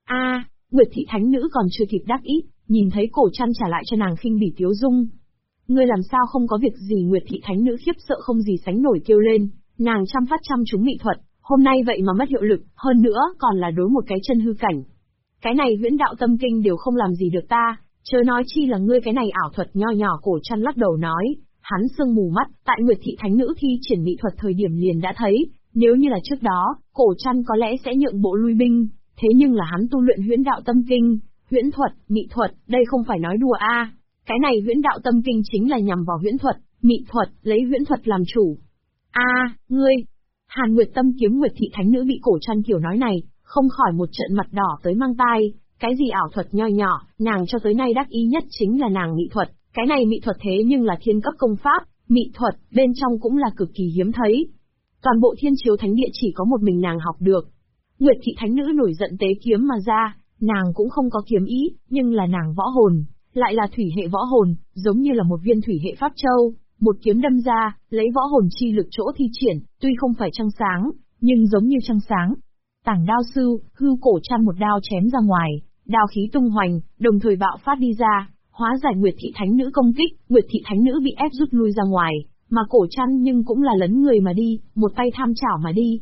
[SPEAKER 1] Nguyệt thị thánh nữ còn chưa kịp đắc ý, nhìn thấy cổ trăn trả lại cho nàng khinh bỉ tiếu dung. Ngươi làm sao không có việc gì? Nguyệt thị thánh nữ khiếp sợ không gì sánh nổi kêu lên, nàng chăm phát chăm trúng mỹ thuật, hôm nay vậy mà mất hiệu lực, hơn nữa còn là đối một cái chân hư cảnh. Cái này huyễn đạo tâm kinh đều không làm gì được ta, chớ nói chi là ngươi cái này ảo thuật nho nhỏ. Cổ trăn lắc đầu nói, hắn sương mù mắt, tại Nguyệt thị thánh nữ thi triển mỹ thuật thời điểm liền đã thấy, nếu như là trước đó, cổ trăn có lẽ sẽ nhượng bộ lui binh, thế nhưng là hắn tu luyện huyễn đạo tâm kinh, huyễn thuật, mỹ thuật, đây không phải nói đùa a. Cái này huyễn đạo tâm kinh chính là nhằm vào huyễn thuật, mỹ thuật, lấy huyễn thuật làm chủ. Ngươi! Hàn Nguyệt tâm kiếm Nguyệt thị thánh nữ bị cổ trăn kiểu nói này, không khỏi một trận mặt đỏ tới mang tai, cái gì ảo thuật nho nhỏ, nàng cho tới nay đắc ý nhất chính là nàng mỹ thuật, cái này mỹ thuật thế nhưng là thiên cấp công pháp, mỹ thuật, bên trong cũng là cực kỳ hiếm thấy. Toàn bộ Thiên Chiếu Thánh Địa chỉ có một mình nàng học được. Nguyệt thị thánh nữ nổi giận tế kiếm mà ra, nàng cũng không có kiếm ý, nhưng là nàng võ hồn, lại là thủy hệ võ hồn, giống như là một viên thủy hệ pháp châu, một kiếm đâm ra, lấy võ hồn chi lực chỗ thi triển, tuy không phải trăng sáng, nhưng giống như trăng sáng. Tảng đao sư, hư cổ trăn một đao chém ra ngoài, đao khí tung hoành, đồng thời bạo phát đi ra, hóa giải Nguyệt thị thánh nữ công kích. Nguyệt thị thánh nữ bị ép rút lui ra ngoài, mà cổ trăn nhưng cũng là lấn người mà đi, một tay tham chảo mà đi.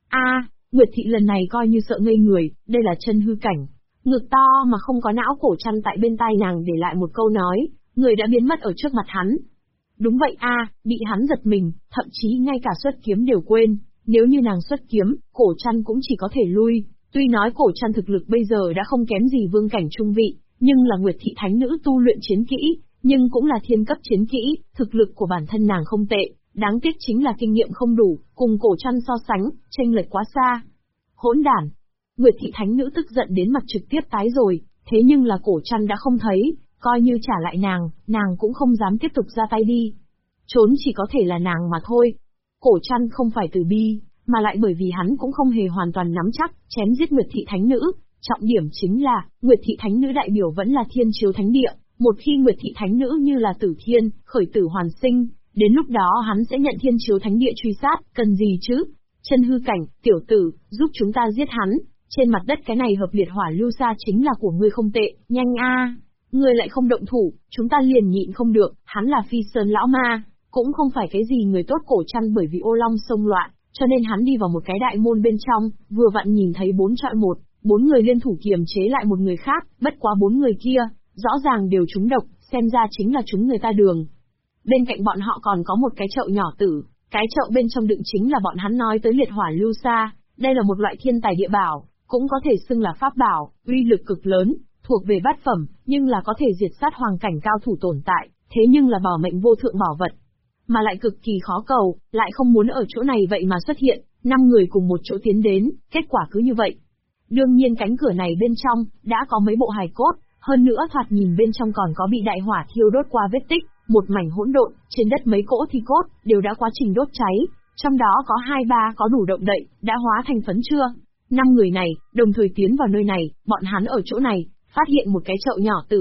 [SPEAKER 1] Nguyệt thị lần này coi như sợ ngây người, đây là chân hư cảnh. Ngực to mà không có não. Cổ trăn tại bên tai nàng để lại một câu nói, người đã biến mất ở trước mặt hắn. Đúng vậy bị hắn giật mình, thậm chí ngay cả xuất kiếm đều quên, nếu như nàng xuất kiếm, cổ trăn cũng chỉ có thể lui. Tuy nói cổ trăn thực lực bây giờ đã không kém gì vương cảnh trung vị, nhưng là Nguyệt thị thánh nữ tu luyện chiến kỹ, nhưng cũng là thiên cấp chiến kỹ, thực lực của bản thân nàng không tệ, đáng tiếc chính là kinh nghiệm không đủ, cùng cổ trăn so sánh, chênh lệch quá xa. Hỗn đản! Nguyệt thị thánh nữ tức giận đến mặt trực tiếp tái rồi, thế nhưng là cổ trăn đã không thấy, coi như trả lại nàng cũng không dám tiếp tục ra tay đi. Trốn chỉ có thể là nàng mà thôi. Cổ trăn không phải từ bi, mà lại bởi vì hắn cũng không hề hoàn toàn nắm chắc, chém giết Nguyệt thị thánh nữ. Trọng điểm chính là, Nguyệt thị thánh nữ đại biểu vẫn là Thiên Chiếu Thánh Địa, một khi Nguyệt thị thánh nữ như là tử thiên, khởi tử hoàn sinh, đến lúc đó hắn sẽ nhận Thiên Chiếu Thánh Địa truy sát, cần gì chứ? Chân hư cảnh, tiểu tử, giúp chúng ta giết hắn, trên mặt đất cái này hợp liệt hỏa lưu sa chính là của ngươi không tệ, nhanh ngươi lại không động thủ, chúng ta liền nhịn không được, hắn là Phi Sơn lão ma, cũng không phải cái gì người tốt. Cổ trăn bởi vì ô long xông loạn, cho nên hắn đi vào một cái đại môn bên trong, vừa vặn nhìn thấy 4 chọi 1, 4 người liên thủ kiềm chế lại một người khác, bất quá 4 người kia, rõ ràng đều trúng độc, xem ra chính là chúng người ta đường. Bên cạnh bọn họ còn có một cái chậu nhỏ tử, cái chậu bên trong đựng chính là bọn hắn nói tới liệt hỏa lưu sa, đây là một loại thiên tài địa bảo, cũng có thể xưng là pháp bảo, uy lực cực lớn, thuộc về bát phẩm, nhưng là có thể diệt sát hoàng cảnh cao thủ tồn tại, thế nhưng là bảo mệnh vô thượng bảo vật, mà lại cực kỳ khó cầu, lại không muốn ở chỗ này vậy mà xuất hiện, 5 người cùng một chỗ tiến đến, kết quả cứ như vậy. Đương nhiên cánh cửa này bên trong, đã có mấy bộ hài cốt, hơn nữa thoạt nhìn bên trong còn có bị đại hỏa thiêu đốt qua vết tích, một mảnh hỗn độn, trên đất mấy cỗ thi cốt, đều đã quá trình đốt cháy, trong đó có 2-3 có đủ động đậy, đã hóa thành phấn chưa. 5 người này, đồng thời tiến vào nơi này, bọn hắn ở chỗ này, phát hiện một cái chậu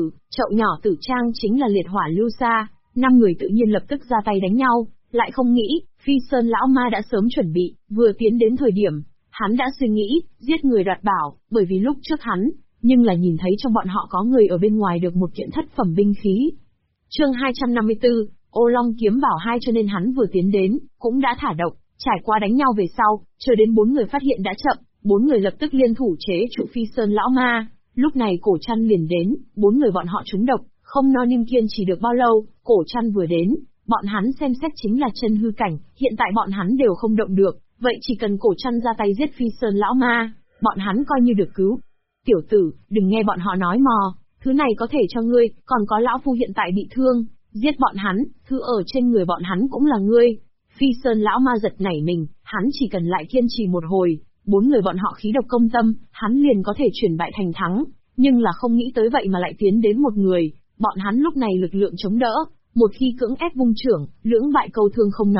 [SPEAKER 1] nhỏ tử trang chính là liệt hỏa lưu sa, 5 người tự nhiên lập tức ra tay đánh nhau, lại không nghĩ, Phi Sơn lão ma đã sớm chuẩn bị, vừa tiến đến thời điểm, hắn đã suy nghĩ, giết người đoạt bảo, bởi vì lúc trước hắn, nhưng là nhìn thấy trong bọn họ có người ở bên ngoài được một kiện thất phẩm binh khí. Chương 254, Ô Long kiếm bảo 2 cho nên hắn vừa tiến đến, cũng đã thả độc, trải qua đánh nhau về sau, chờ đến 4 người phát hiện đã chậm, 4 người lập tức liên thủ chế trụ Phi Sơn lão ma, lúc này cổ trăn liền đến, 4 người bọn họ trúng độc, không no niêm kiên chỉ được bao lâu, cổ trăn vừa đến, bọn hắn xem xét chính là chân hư cảnh, hiện tại bọn hắn đều không động được, vậy chỉ cần cổ trăn ra tay giết Phi Sơn lão ma, bọn hắn coi như được cứu. Tiểu tử, đừng nghe bọn họ nói mò, thứ này có thể cho ngươi, còn có lão phu hiện tại bị thương, giết bọn hắn, thứ ở trên người bọn hắn cũng là ngươi. Phi Sơn lão ma giật nảy mình, hắn chỉ cần lại kiên trì một hồi, 4 người bọn họ khí độc công tâm, hắn liền có thể chuyển bại thành thắng, nhưng là không nghĩ tới vậy mà lại tiến đến một người, bọn hắn lúc này lực lượng chống đỡ, một khi cưỡng ép vung trưởng, lưỡng bại câu thương không nói,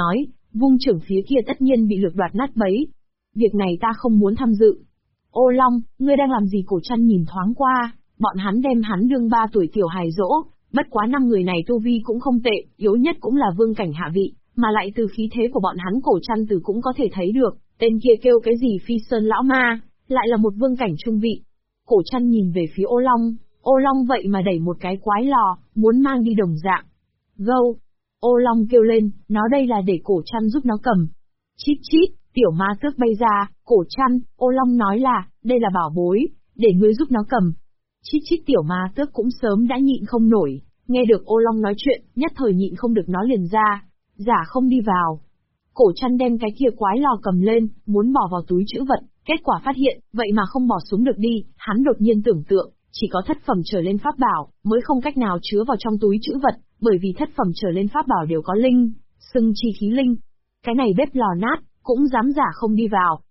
[SPEAKER 1] vung trưởng phía kia tất nhiên bị lược đoạt nát bấy. Việc này ta không muốn tham dự. Ô Long, ngươi đang làm gì? Cổ Trăn nhìn thoáng qua, bọn hắn đem hắn đương 3 tuổi tiểu hài dỗ, bất quá 5 người này tu vi cũng không tệ, yếu nhất cũng là vương cảnh hạ vị, mà lại từ khí thế của bọn hắn Cổ Trăn từ cũng có thể thấy được, tên kia kêu cái gì Phi Sơn lão ma, lại là một vương cảnh trung vị. Cổ Trăn nhìn về phía Ô Long vậy mà đẩy một cái quái lò, muốn mang đi đồng dạng. Gâu! Ô Long kêu lên, nó đây là để Cổ Trăn giúp nó cầm. Chít chít, tiểu ma tước bay ra, Cổ Trăn, Ô Long nói là, đây là bảo bối, để ngươi giúp nó cầm. Chít chít tiểu ma tước cũng sớm đã nhịn không nổi, nghe được Ô Long nói chuyện, nhất thời nhịn không được nó liền ra, giả không đi vào. Cổ Trăn đem cái kia quái lò cầm lên, muốn bỏ vào túi trữ vật, kết quả phát hiện, vậy mà không bỏ xuống được đi, hắn đột nhiên tưởng tượng, chỉ có thất phẩm trở lên pháp bảo, mới không cách nào chứa vào trong túi trữ vật, bởi vì thất phẩm trở lên pháp bảo đều có linh, xưng chi khí linh. Cái này bếp lò nát, cũng dám giả không đi vào.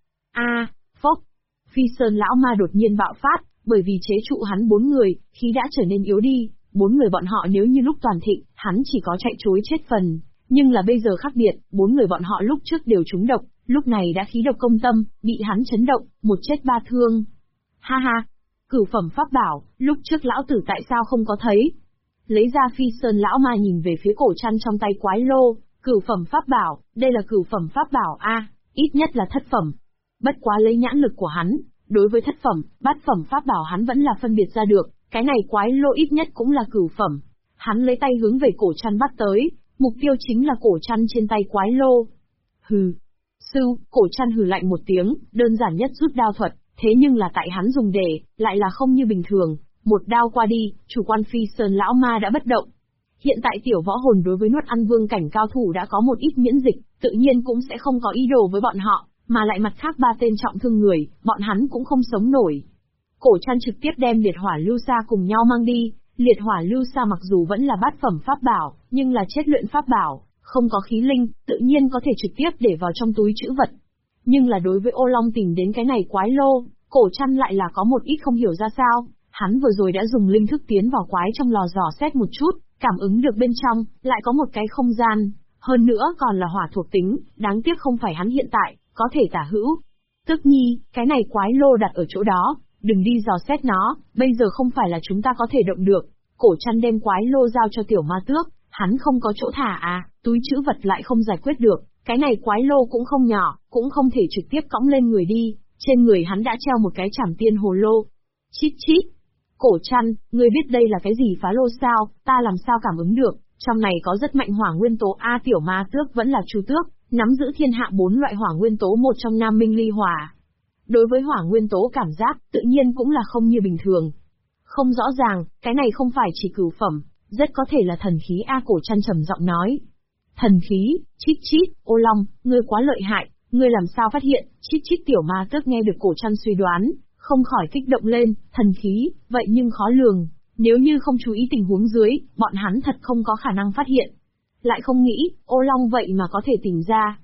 [SPEAKER 1] Phốc! Phi Sơn lão ma đột nhiên bạo phát, bởi vì chế trụ hắn 4 người, khí đã trở nên yếu đi, 4 người bọn họ nếu như lúc toàn thịnh, hắn chỉ có chạy trối chết phần. Nhưng là bây giờ khác biệt, 4 người bọn họ lúc trước đều trúng độc, lúc này đã khí độc công tâm, bị hắn chấn động, một chết 3 thương. Ha ha! Cửu phẩm pháp bảo, lúc trước lão tử tại sao không có thấy? Lấy ra Phi Sơn lão ma nhìn về phía Cổ Trăn trong tay quái lô, cửu phẩm pháp bảo, đây là cửu phẩm pháp bảo ít nhất là thất phẩm. Bất quá lấy nhãn lực của hắn, đối với thất phẩm, bát phẩm pháp bảo hắn vẫn là phân biệt ra được, cái này quái lô ít nhất cũng là cửu phẩm. Hắn lấy tay hướng về Cổ Trăn bắt tới, mục tiêu chính là Cổ Trăn trên tay quái lô. Hừ. Cổ Trăn hừ lạnh một tiếng, đơn giản nhất rút đao thuật, thế nhưng là tại hắn dùng để, lại là không như bình thường, một đao qua đi, chủ quan Phi Sơn lão ma đã bất động. Hiện tại tiểu võ hồn đối với nuốt ăn vương cảnh cao thủ đã có một ít miễn dịch, tự nhiên cũng sẽ không có ý đồ với bọn họ, mà lại mặt khác 3 tên trọng thương người, bọn hắn cũng không sống nổi. Cổ Trăn trực tiếp đem liệt hỏa lưu sa cùng nhau mang đi, liệt hỏa lưu sa mặc dù vẫn là bát phẩm pháp bảo, nhưng là chết luyện pháp bảo, không có khí linh, tự nhiên có thể trực tiếp để vào trong túi trữ vật. Nhưng là đối với Ô Long tìm đến cái này quái lô, Cổ Trăn lại là có một ít không hiểu ra sao, hắn vừa rồi đã dùng linh thức tiến vào quái trong lò dò xét một chút, cảm ứng được bên trong, lại có một cái không gian, hơn nữa còn là hỏa thuộc tính, đáng tiếc không phải hắn hiện tại, có thể tả hữu. Tức nhi, cái này quái lô đặt ở chỗ đó, đừng đi dò xét nó, bây giờ không phải là chúng ta có thể động được. Cổ Trăn đem quái lô giao cho tiểu ma tước, hắn không có chỗ thả túi trữ vật lại không giải quyết được, cái này quái lô cũng không nhỏ, cũng không thể trực tiếp cõng lên người đi, trên người hắn đã treo một cái trảm tiên hồ lô. Chít chít! Cổ Trăn, ngươi biết đây là cái gì phá lô sao, ta làm sao cảm ứng được, trong này có rất mạnh hỏa nguyên tố tiểu ma tước vẫn là Chu Tước, nắm giữ thiên hạ 4 loại hỏa nguyên tố một trong Nam Minh Ly Hỏa. Đối với hỏa nguyên tố cảm giác, tự nhiên cũng là không như bình thường. Không rõ ràng, cái này không phải chỉ cửu phẩm, rất có thể là thần khí Cổ Trăn trầm giọng nói. Thần khí, chít chít, Ô Long, ngươi quá lợi hại, ngươi làm sao phát hiện, chít chít tiểu ma tước nghe được Cổ Trăn suy đoán, không khỏi kích động lên, thần khí, vậy nhưng khó lường, nếu như không chú ý tình huống dưới, bọn hắn thật không có khả năng phát hiện. Lại không nghĩ, Ô Long vậy mà có thể tìm ra.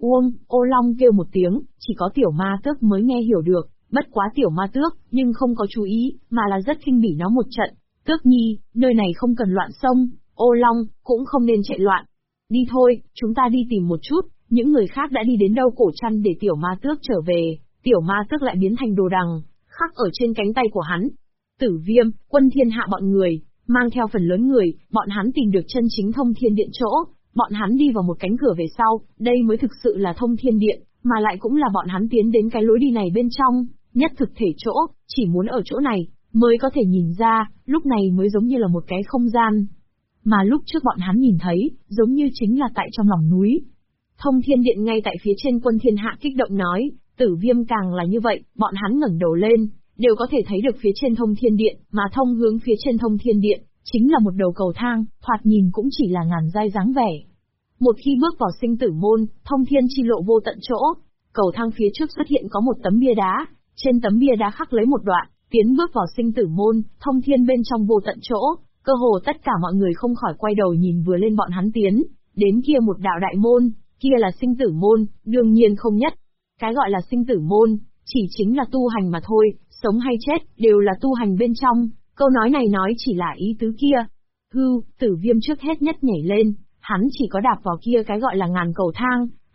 [SPEAKER 1] Ô Long kêu một tiếng, chỉ có tiểu ma tước mới nghe hiểu được, bất quá tiểu ma tước, nhưng không có chú ý, mà là rất khinh bỉ nó một trận. Tước nhi, nơi này không cần loạn xông, Ô Long, cũng không nên chạy loạn. Đi thôi, chúng ta đi tìm một chút, những người khác đã đi đến đâu? Cổ Trăn để tiểu ma tước trở về, tiểu ma tước lại biến thành đồ đằng, khắc ở trên cánh tay của hắn. Tử Viêm, Quân Thiên Hạ bọn người, mang theo phần lớn người, bọn hắn tìm được chân chính thông thiên điện chỗ, bọn hắn đi vào một cánh cửa về sau, đây mới thực sự là thông thiên điện, mà lại cũng là bọn hắn tiến đến cái lối đi này bên trong, nhất thực thể chỗ, chỉ muốn ở chỗ này, mới có thể nhìn ra, lúc này mới giống như là một cái không gian. Mà lúc trước bọn hắn nhìn thấy, giống như chính là tại trong lòng núi. Thông thiên điện ngay tại phía trên. Quân Thiên Hạ kích động nói, Tử Viêm càng là như vậy, bọn hắn ngẩng đầu lên, đều có thể thấy được phía trên thông thiên điện, mà thông hướng phía trên thông thiên điện, chính là một đầu cầu thang, thoạt nhìn cũng chỉ là ngàn giai dáng vẻ. Một khi bước vào sinh tử môn, thông thiên chi lộ vô tận chỗ, cầu thang phía trước xuất hiện có một tấm bia đá, trên tấm bia đá khắc lấy một đoạn, tiến bước vào sinh tử môn, thông thiên bên trong vô tận chỗ, cơ hồ tất cả mọi người không khỏi quay đầu nhìn vừa lên bọn hắn tiến, đến kia một đạo đại môn, kia là sinh tử môn, đương nhiên không nhất. Cái gọi là sinh tử môn, chỉ chính là tu hành mà thôi, sống hay chết, đều là tu hành bên trong, câu nói này nói chỉ là ý tứ kia. Tử Viêm trước hết nhất nhảy lên, hắn chỉ có đạp vào kia cái gọi là ngàn cầu thang,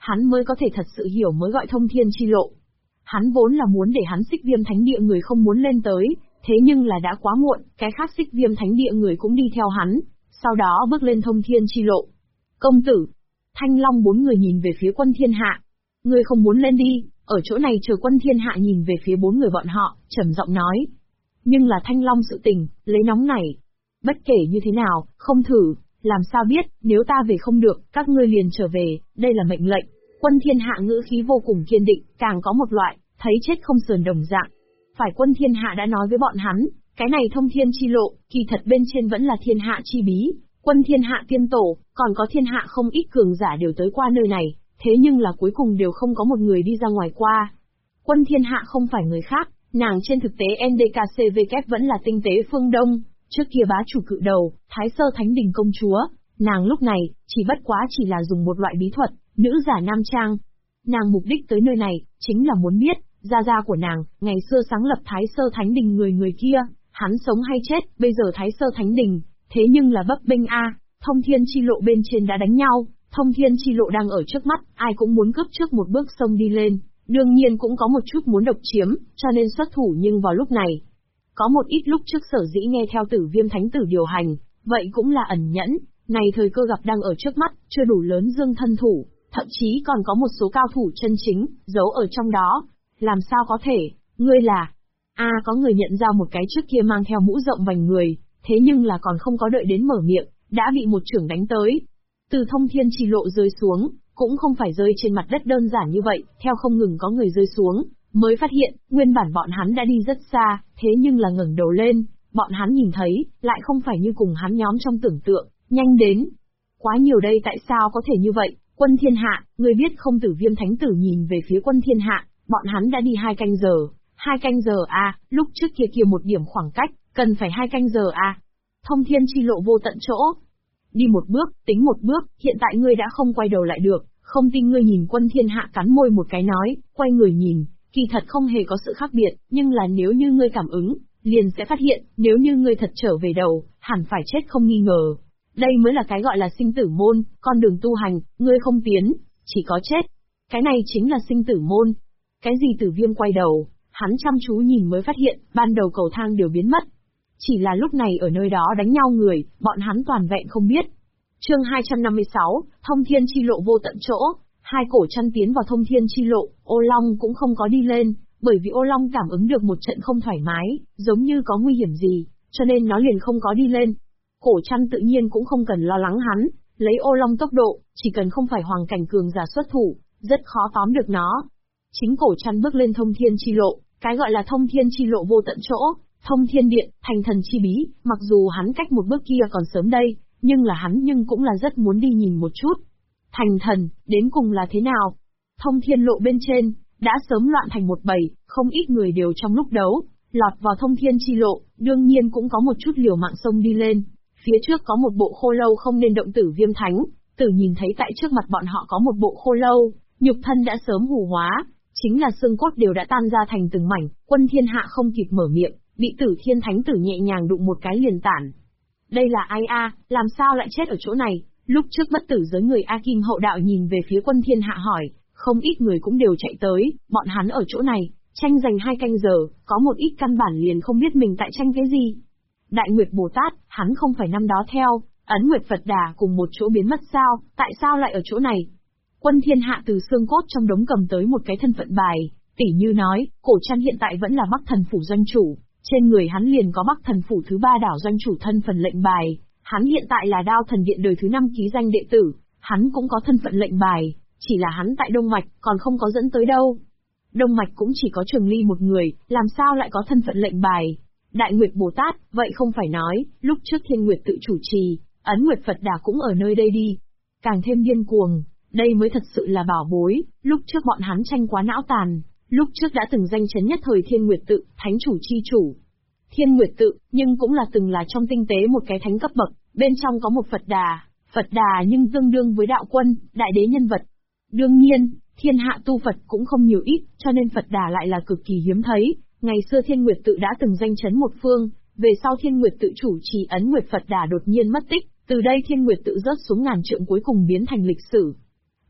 [SPEAKER 1] hắn mới có thể thật sự hiểu mới gọi thông thiên chi lộ. Hắn vốn là muốn để hắn Xích Viêm Thánh Địa người không muốn lên tới, thế nhưng là đã quá muộn, cái khác Xích Viêm Thánh Địa người cũng đi theo hắn, sau đó bước lên thông thiên chi lộ. Công tử, Thanh Long bốn người nhìn về phía Quân Thiên Hạ. Ngươi không muốn lên đi, ở chỗ này chờ. Quân Thiên Hạ nhìn về phía bốn người bọn họ, trầm giọng nói. Nhưng là Thanh Long sự tình, lấy nóng này. Bất kể như thế nào, không thử, làm sao biết, nếu ta về không được, các ngươi liền trở về, đây là mệnh lệnh. Quân Thiên Hạ ngữ khí vô cùng kiên định, càng có một loại, thấy chết không sờn đồng dạng. Phải Quân Thiên Hạ đã nói với bọn hắn, cái này thông thiên chi lộ, kỳ thật bên trên vẫn là thiên hạ chi bí. Quân Thiên Hạ tiên tổ, còn có thiên hạ không ít cường giả đều tới qua nơi này, thế nhưng là cuối cùng đều không có một người đi ra ngoài qua. Quân Thiên Hạ không phải người khác, nàng trên thực tế NDKCVK vẫn là tinh tế phương Đông, trước kia bá chủ cự đầu, Thái Sơ Thánh Đình công chúa, nàng lúc này, chỉ bất quá chỉ là dùng một loại bí thuật, nữ giả nam trang. Nàng mục đích tới nơi này, chính là muốn biết, gia gia của nàng, ngày xưa sáng lập Thái Sơ Thánh Đình người kia, hắn sống hay chết, bây giờ Thái Sơ Thánh Đình, thế nhưng là bấp bênh thông thiên chi lộ bên trên đã đánh nhau, thông thiên chi lộ đang ở trước mắt, ai cũng muốn cướp trước một bước sông đi lên, đương nhiên cũng có một chút muốn độc chiếm, cho nên xuất thủ. Nhưng vào lúc này, có một ít lúc trước sở dĩ nghe theo Tử Viêm Thánh Tử điều hành, vậy cũng là ẩn nhẫn, này thời cơ gặp đang ở trước mắt, chưa đủ lớn dương thân thủ, thậm chí còn có một số cao thủ chân chính, giấu ở trong đó. Làm sao có thể, ngươi là... có người nhận ra một cái trước kia mang theo mũ rộng vành người, thế nhưng là còn không có đợi đến mở miệng, đã bị một chưởng đánh tới. Từ thông thiên chi lộ rơi xuống, cũng không phải rơi trên mặt đất đơn giản như vậy, theo không ngừng có người rơi xuống, mới phát hiện, nguyên bản bọn hắn đã đi rất xa, thế nhưng là ngẩng đầu lên, bọn hắn nhìn thấy, lại không phải như cùng hắn nhóm trong tưởng tượng, nhanh đến. Quá nhiều đây, tại sao có thể như vậy? Quân Thiên Hạ, ngươi biết không? Tử Viêm Thánh Tử nhìn về phía Quân Thiên Hạ, bọn hắn đã đi 2 canh giờ. 2 canh giờ lúc trước kia một điểm khoảng cách, cần phải 2 canh giờ Thông thiên chi lộ vô tận chỗ. Đi một bước, tính một bước, hiện tại ngươi đã không quay đầu lại được, không tin ngươi nhìn. Quân Thiên Hạ cắn môi một cái nói, quay người nhìn, kỳ thật không hề có sự khác biệt, nhưng là nếu như ngươi cảm ứng, liền sẽ phát hiện, nếu như ngươi thật trở về đầu, hẳn phải chết không nghi ngờ. Đây mới là cái gọi là sinh tử môn, con đường tu hành, ngươi không tiến, chỉ có chết. Cái này chính là sinh tử môn. Cái gì? Tử Viêm quay đầu, hắn chăm chú nhìn mới phát hiện, ban đầu cầu thang đều biến mất. Chỉ là lúc này ở nơi đó đánh nhau người, bọn hắn toàn vẹn không biết. Chương 256, Thông Thiên Chi Lộ vô tận chỗ. Hai cổ chăn tiến vào Thông Thiên Chi Lộ, Ô Long cũng không có đi lên, bởi vì Ô Long cảm ứng được một trận không thoải mái, giống như có nguy hiểm gì, cho nên nó liền không có đi lên. Cổ chăn tự nhiên cũng không cần lo lắng hắn, lấy Ô Long tốc độ, chỉ cần không phải hoàng cảnh cường giả xuất thủ, rất khó tóm được nó. Chính cổ chăn bước lên Thông Thiên Chi Lộ, cái gọi là Thông Thiên Chi Lộ vô tận chỗ, Thông Thiên Điện, thành thần chi bí, mặc dù hắn cách một bước kia còn sớm đây, nhưng là hắn cũng là rất muốn đi nhìn một chút. Thành thần, đến cùng là thế nào? Thông Thiên Lộ bên trên, đã sớm loạn thành một bầy, không ít người đều trong lúc đấu, lọt vào Thông Thiên Chi Lộ, đương nhiên cũng có một chút liều mạng sông đi lên. Phía trước có một bộ khô lâu không nên động. Tử Viêm Thánh Tử nhìn thấy tại trước mặt bọn họ có một bộ khô lâu, nhục thân đã sớm hủ hóa, chính là xương cốt đều đã tan ra thành từng mảnh. Quân Thiên Hạ không kịp mở miệng, bị Tử Thiên Thánh Tử nhẹ nhàng đụng một cái liền tản. Đây là ai làm sao lại chết ở chỗ này? Lúc trước bất tử giới người A Kim hậu đạo nhìn về phía Quân Thiên Hạ hỏi, không ít người cũng đều chạy tới, bọn hắn ở chỗ này, tranh giành 2 canh giờ, có một ít căn bản liền không biết mình tại tranh cái gì. Đại Nguyệt Bồ Tát, hắn không phải năm đó theo Ấn Nguyệt Phật Đà cùng một chỗ biến mất sao, tại sao lại ở chỗ này? Quân Thiên Hạ từ xương cốt trong đống cầm tới một cái thân phận bài, tỉ như nói, cổ chăn hiện tại vẫn là Bắc Thần Phủ doanh chủ, trên người hắn liền có Bắc Thần Phủ thứ 3 đảo doanh chủ thân phận lệnh bài, hắn hiện tại là Đao Thần Điện đời thứ 5 ký danh đệ tử, hắn cũng có thân phận lệnh bài, chỉ là hắn tại Đông Mạch, còn không có dẫn tới đâu. Đông Mạch cũng chỉ có Trường Ly một người, làm sao lại có thân phận lệnh bài? Đại Nguyệt Bồ Tát, vậy không phải nói, lúc trước Thiên Nguyệt tự chủ trì, Ấn Nguyệt Phật Đà cũng ở nơi đây đi. Càng thêm điên cuồng, đây mới thật sự là bảo bối, lúc trước bọn hắn tranh quá não tàn, lúc trước đã từng danh chấn nhất thời Thiên Nguyệt tự, thánh chủ chi chủ. Thiên Nguyệt tự, nhưng cũng là từng là trong tinh tế một cái thánh cấp bậc, bên trong có một Phật Đà nhưng tương đương với đạo quân, đại đế nhân vật. Đương nhiên, thiên hạ tu Phật cũng không nhiều ít, cho nên Phật Đà lại là cực kỳ hiếm thấy. Ngày xưa Thiên Nguyệt tự đã từng danh chấn một phương, về sau Thiên Nguyệt tự chủ trì Ấn Nguyệt Phật Đà đột nhiên mất tích, từ đây Thiên Nguyệt tự rớt xuống ngàn trượng cuối cùng biến thành lịch sử.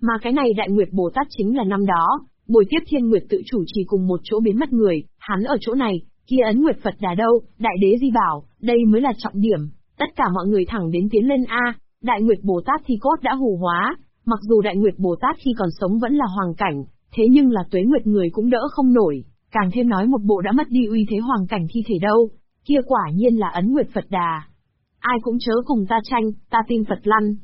[SPEAKER 1] Mà cái này Đại Nguyệt Bồ Tát chính là năm đó, buổi tiếp Thiên Nguyệt tự chủ trì cùng một chỗ biến mất người, hắn ở chỗ này, kia ấn Nguyệt Phật Đà đâu, Đại Đế Di Bảo, đây mới là trọng điểm. Tất cả mọi người thẳng đến tiến lên a. Đại Nguyệt Bồ Tát thi cốt đã hủ hóa, mặc dù Đại Nguyệt Bồ Tát khi còn sống vẫn là hoàng cảnh, thế nhưng là tuế nguyệt người cũng đỡ không nổi, càng thêm nói một bộ đã mất đi uy thế hoàng cảnh thi thể đâu, kia quả nhiên là ấn Nguyệt Phật Đà. Ai cũng chớ cùng ta tranh, ta tin Phật lăn.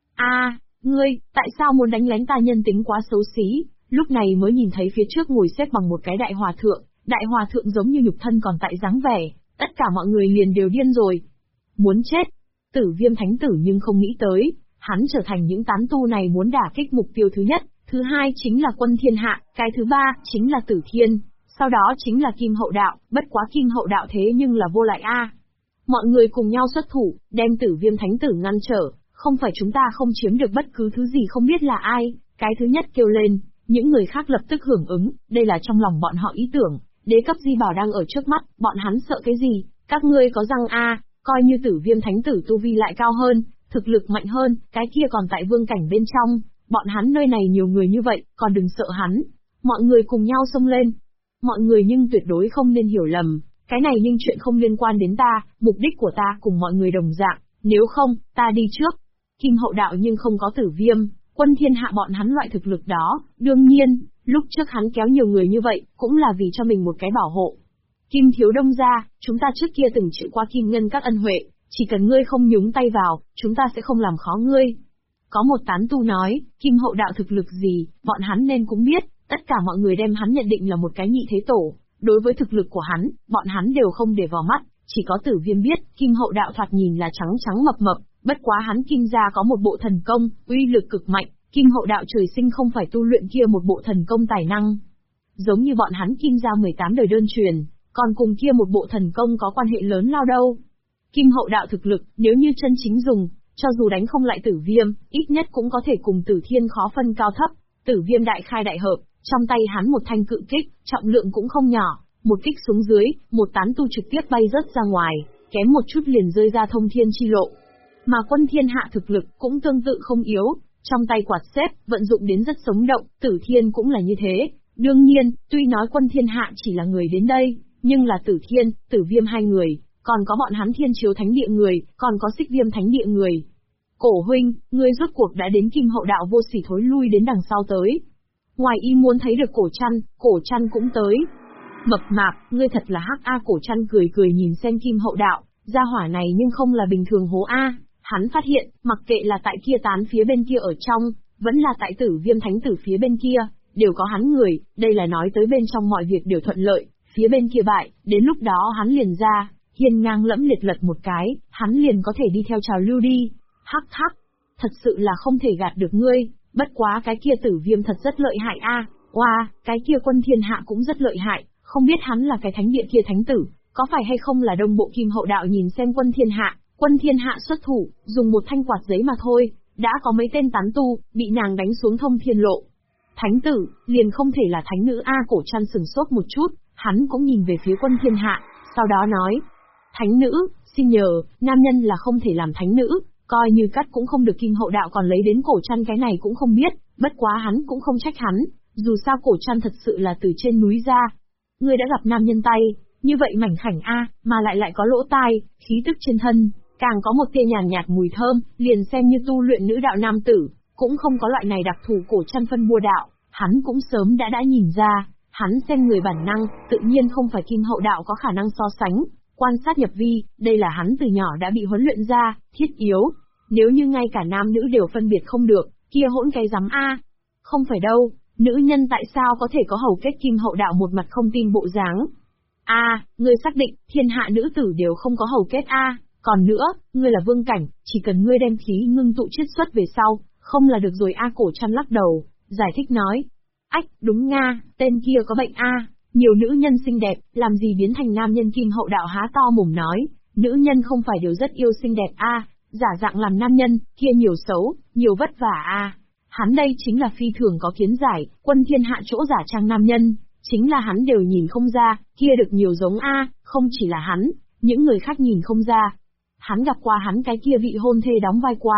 [SPEAKER 1] Ngươi, tại sao muốn đánh lén ta, nhân tính quá xấu xí? Lúc này mới nhìn thấy phía trước ngồi xếp bằng một cái đại hòa thượng giống như nhục thân còn tại dáng vẻ, tất cả mọi người liền đều điên rồi. Muốn chết. Tử Viêm Thánh Tử nhưng không nghĩ tới, hắn trở thành những tán tu này muốn đả kích mục tiêu thứ nhất, thứ hai chính là Quân Thiên Hạ, cái thứ ba chính là Tử Thiên, sau đó chính là Kim Hậu Đạo, bất quá Kim Hậu Đạo thế nhưng là vô lại a. Mọi người cùng nhau xuất thủ, đem Tử Viêm Thánh Tử ngăn trở, không phải chúng ta không chiếm được bất cứ thứ gì không biết là ai, cái thứ nhất kêu lên, những người khác lập tức hưởng ứng, đây là trong lòng bọn họ ý tưởng, đế cấp Di Bảo đang ở trước mắt, bọn hắn sợ cái gì, các ngươi có răng a, coi như Tử Viêm Thánh Tử tu vi lại cao hơn, thực lực mạnh hơn, cái kia còn tại vương cảnh bên trong, bọn hắn nơi này nhiều người như vậy, còn đừng sợ hắn. Mọi người cùng nhau xông lên. Mọi người nhưng tuyệt đối không nên hiểu lầm, cái này nhưng chuyện không liên quan đến ta, mục đích của ta cùng mọi người đồng dạng, nếu không, ta đi trước. Kim Hậu Đạo nhưng không có Tử Viêm, Quân Thiên Hạ bọn hắn loại thực lực đó, đương nhiên, lúc trước hắn kéo nhiều người như vậy, cũng là vì cho mình một cái bảo hộ. Kim Thiếu Đông gia, chúng ta trước kia từng chịu qua Kim Ngân các ân huệ, chỉ cần ngươi không nhúng tay vào, chúng ta sẽ không làm khó ngươi. Có một tán tu nói, Kim Hậu Đạo thực lực gì, bọn hắn nên cũng biết, tất cả mọi người đem hắn nhận định là một cái nhị thế tổ, đối với thực lực của hắn, bọn hắn đều không để vào mắt, chỉ có Tử Viêm biết, Kim Hậu Đạo thoạt nhìn là trắng trắng mập mập, bất quá hắn Kim gia có một bộ thần công, uy lực cực mạnh, Kim Hậu Đạo trời sinh không phải tu luyện kia một bộ thần công tài năng. Giống như bọn hắn Kim gia 18 đời đơn truyền, còn cùng kia một bộ thần công có quan hệ lớn lao đâu. Kim Hậu Đạo thực lực, nếu như chân chính dùng, cho dù đánh không lại Tử Viêm, ít nhất cũng có thể cùng Tử Thiên khó phân cao thấp. Tử Viêm đại khai đại hợp, trong tay hắn một thanh cự kích, trọng lượng cũng không nhỏ, một kích xuống dưới, một tán tu trực tiếp bay rớt ra ngoài, kém một chút liền rơi ra thông thiên chi lộ. Mà Quân Thiên Hạ thực lực cũng tương tự không yếu, trong tay quạt xếp, vận dụng đến rất sống động, Tử Thiên cũng là như thế. Đương nhiên, tuy nói Quân Thiên Hạ chỉ là người đến đây, nhưng là Tử Thiên, Tử Viêm hai người, còn có bọn hắn Thiên Chiếu Thánh Địa người, còn có Xích Viêm Thánh Địa người. Cổ huynh, ngươi rốt cuộc đã đến Kim Hậu Đạo vô sỉ thối lui đến đằng sau tới. Ngoài ý muốn thấy được Cổ Trăn cũng tới. Mập mạp, ngươi thật là hắc a. Cổ Trăn cười cười nhìn xem Kim Hậu Đạo, gia hỏa này nhưng không là bình thường hố a. Hắn phát hiện, mặc kệ là tại kia tán phía bên kia ở trong, vẫn là tại Tử Viêm Thánh Tử phía bên kia, đều có hắn người, đây là nói tới bên trong mọi việc đều thuận lợi, phía bên kia bại, đến lúc đó hắn liền ra, hiên ngang lẫm liệt lật một cái, hắn liền có thể đi theo trào lưu đi. Hắc hắc, thật sự là không thể gạt được ngươi, bất quá cái kia Tử Viêm thật rất lợi hại a. Cái kia Quân Thiên Hạ cũng rất lợi hại, không biết hắn là cái thánh địa kia thánh tử, có phải hay không là đông bộ Kim Hậu Đạo nhìn xem Quân Thiên Hạ xuất thủ, dùng một thanh quạt giấy mà thôi, đã có mấy tên tán tu, bị nàng đánh xuống thông thiên lộ. Thánh tử, liền không thể là thánh nữ a. Cổ Trăn sừng sốt một chút, hắn cũng nhìn về phía Quân Thiên Hạ, sau đó nói. Thánh nữ, xin nhờ, nam nhân là không thể làm thánh nữ, coi như cắt cũng không được. Kim Hậu Đạo còn lấy đến Cổ Trăn cái này cũng không biết, bất quá hắn cũng không trách hắn, dù sao Cổ Trăn thật sự là từ trên núi ra. Ngươi đã gặp nam nhân tay, như vậy mảnh khảnh a, mà lại có lỗ tai, khí tức trên thân, càng có một tia nhàn nhạt mùi thơm, liền xem như tu luyện nữ đạo nam tử, cũng không có loại này đặc thù. Cổ Trăn phân bua đạo, hắn cũng sớm đã nhìn ra, hắn xem người bản năng, tự nhiên không phải Kim Hậu Đạo có khả năng so sánh. Quan sát nhập vi, đây là hắn từ nhỏ đã bị huấn luyện ra, thiết yếu. Nếu như ngay cả nam nữ đều phân biệt không được, kia hỗn cái rắm a. Không phải đâu, nữ nhân tại sao có thể có hầu kết? Kim Hậu Đạo một mặt không tin bộ dáng. Ngươi xác định, thiên hạ nữ tử đều không có hầu kết a? Còn nữa, ngươi là vương cảnh, chỉ cần ngươi đem khí ngưng tụ chiết xuất về sau, không là được rồi a. Cổ Trăn lắc đầu, giải thích nói. Đúng nga, tên kia có bệnh a. Nhiều nữ nhân xinh đẹp, làm gì biến thành nam nhân? Kim Hậu Đạo há to mồm nói, nữ nhân không phải đều rất yêu xinh đẹp a, giả dạng làm nam nhân, kia nhiều xấu, nhiều vất vả a. Hắn đây chính là phi thường có kiến giải, Quân Thiên Hạ chỗ giả trang nam nhân, chính là hắn đều nhìn không ra, kia được nhiều giống a, không chỉ là hắn, những người khác nhìn không ra. Hắn gặp qua hắn cái kia vị hôn thê đóng vai qua,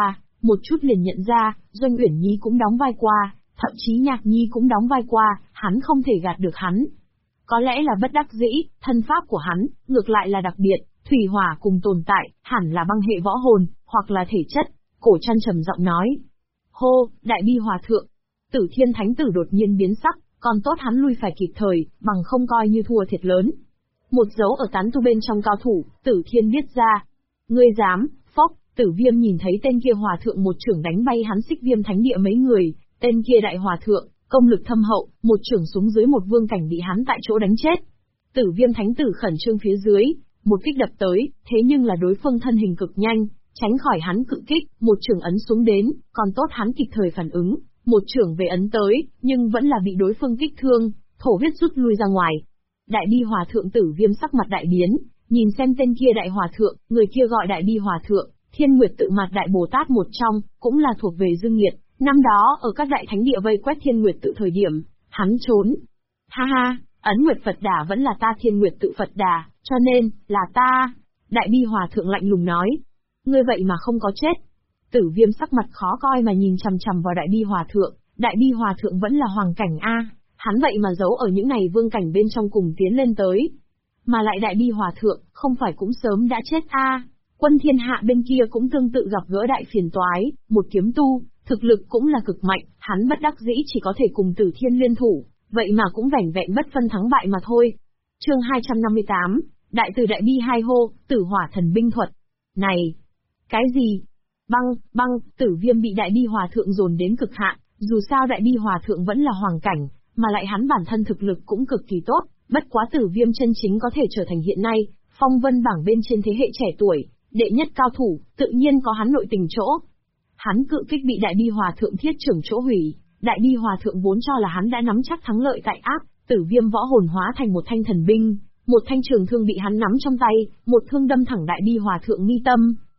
[SPEAKER 1] một chút liền nhận ra, Doanh Uyển Nhi cũng đóng vai qua, thậm chí Nhạc Nhi cũng đóng vai qua, hắn không thể gạt được hắn. Có lẽ là bất đắc dĩ, thân pháp của hắn, ngược lại là đặc biệt, thủy hỏa cùng tồn tại, hẳn là băng hệ võ hồn, hoặc là thể chất. Cổ Trăn trầm giọng nói. Hô, Đại Bi Hòa Thượng. Tử Thiên Thánh Tử đột nhiên biến sắc, còn tốt hắn lui phải kịp thời, bằng không coi như thua thiệt lớn. Một dấu ở tán tu bên trong cao thủ, Tử Thiên biết ra. Ngươi dám, phốc, Tử Viêm nhìn thấy tên kia hòa thượng một chưởng đánh bay hắn Xích Viêm Thánh Địa mấy người, tên kia đại hòa thượng, công lực thâm hậu, một chưởng xuống dưới một vương cảnh bị hắn tại chỗ đánh chết. Tử Viêm Thánh Tử khẩn trương phía dưới, một kích đập tới, thế nhưng là đối phương thân hình cực nhanh, tránh khỏi hắn cự kích, một chưởng ấn xuống đến, còn tốt hắn kịp thời phản ứng, một chưởng về ấn tới, nhưng vẫn là bị đối phương kích thương, thổ huyết rút lui ra ngoài. Đại Bi Hòa Thượng Tử Viêm sắc mặt đại biến, nhìn xem tên kia đại hòa thượng, người kia gọi Đại Bi Hòa Thượng, Thiên Nguyệt Tự Mặt Đại Bồ Tát một trong, cũng là thuộc về Dương Nghiệt, năm đó ở các đại thánh địa vây quét Thiên Nguyệt Tự thời điểm, hắn trốn. Ha ha, Ấn Nguyệt Phật Đà vẫn là ta Thiên Nguyệt Tự Phật Đà, cho nên, là ta. Đại Bi Hòa Thượng lạnh lùng nói. Ngươi vậy mà không có chết. Tử Viêm sắc mặt khó coi mà nhìn chằm chằm vào Đại Bi Hòa Thượng, Đại Bi Hòa Thượng vẫn là hoàng cảnh A, hắn vậy mà giấu ở những này vương cảnh bên trong cùng tiến lên tới. Mà lại Đại Bi Hòa Thượng, không phải cũng sớm đã chết A. Quân thiên hạ bên kia cũng tương tự gặp gỡ đại phiền toái, một kiếm tu, thực lực cũng là cực mạnh, hắn bất đắc dĩ chỉ có thể cùng Tử Thiên liên thủ, vậy mà cũng vẻn vẹn bất phân thắng bại mà thôi. Chương 258, Đại Từ Đại Bi hai hô, Tử Hỏa Thần Binh Thuật. Này, cái gì? Băng, Tử Viêm bị Đại Bi Hòa Thượng dồn đến cực hạn, dù sao Đại Bi Hòa Thượng vẫn là hoàng cảnh, mà lại hắn bản thân thực lực cũng cực kỳ tốt, bất quá Tử Viêm chân chính có thể trở thành hiện nay phong vân bảng bên trên thế hệ trẻ tuổi, đệ nhất cao thủ, tự nhiên có hắn nội tình chỗ. Hắn cự kích bị Đại Bi Hòa Thượng thiết trưởng chỗ hủy, Đại Bi Hòa Thượng vốn cho là hắn đã nắm chắc thắng lợi tại áp, Tử Viêm võ hồn hóa thành một thanh thần binh, một thanh trường thương bị hắn nắm trong tay, một thương đâm thẳng Đại Bi Hòa Thượng mi tâm.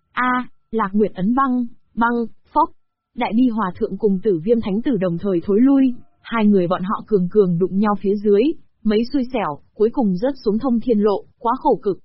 [SPEAKER 1] Lạc Nguyệt ấn băng, phốc. Đại Bi Hòa Thượng cùng Tử Viêm Thánh Tử đồng thời thối lui, hai người bọn họ cường đụng nhau phía dưới, mấy xui xẻo, cuối cùng rớt xuống thông thiên lộ, quá khổ cực.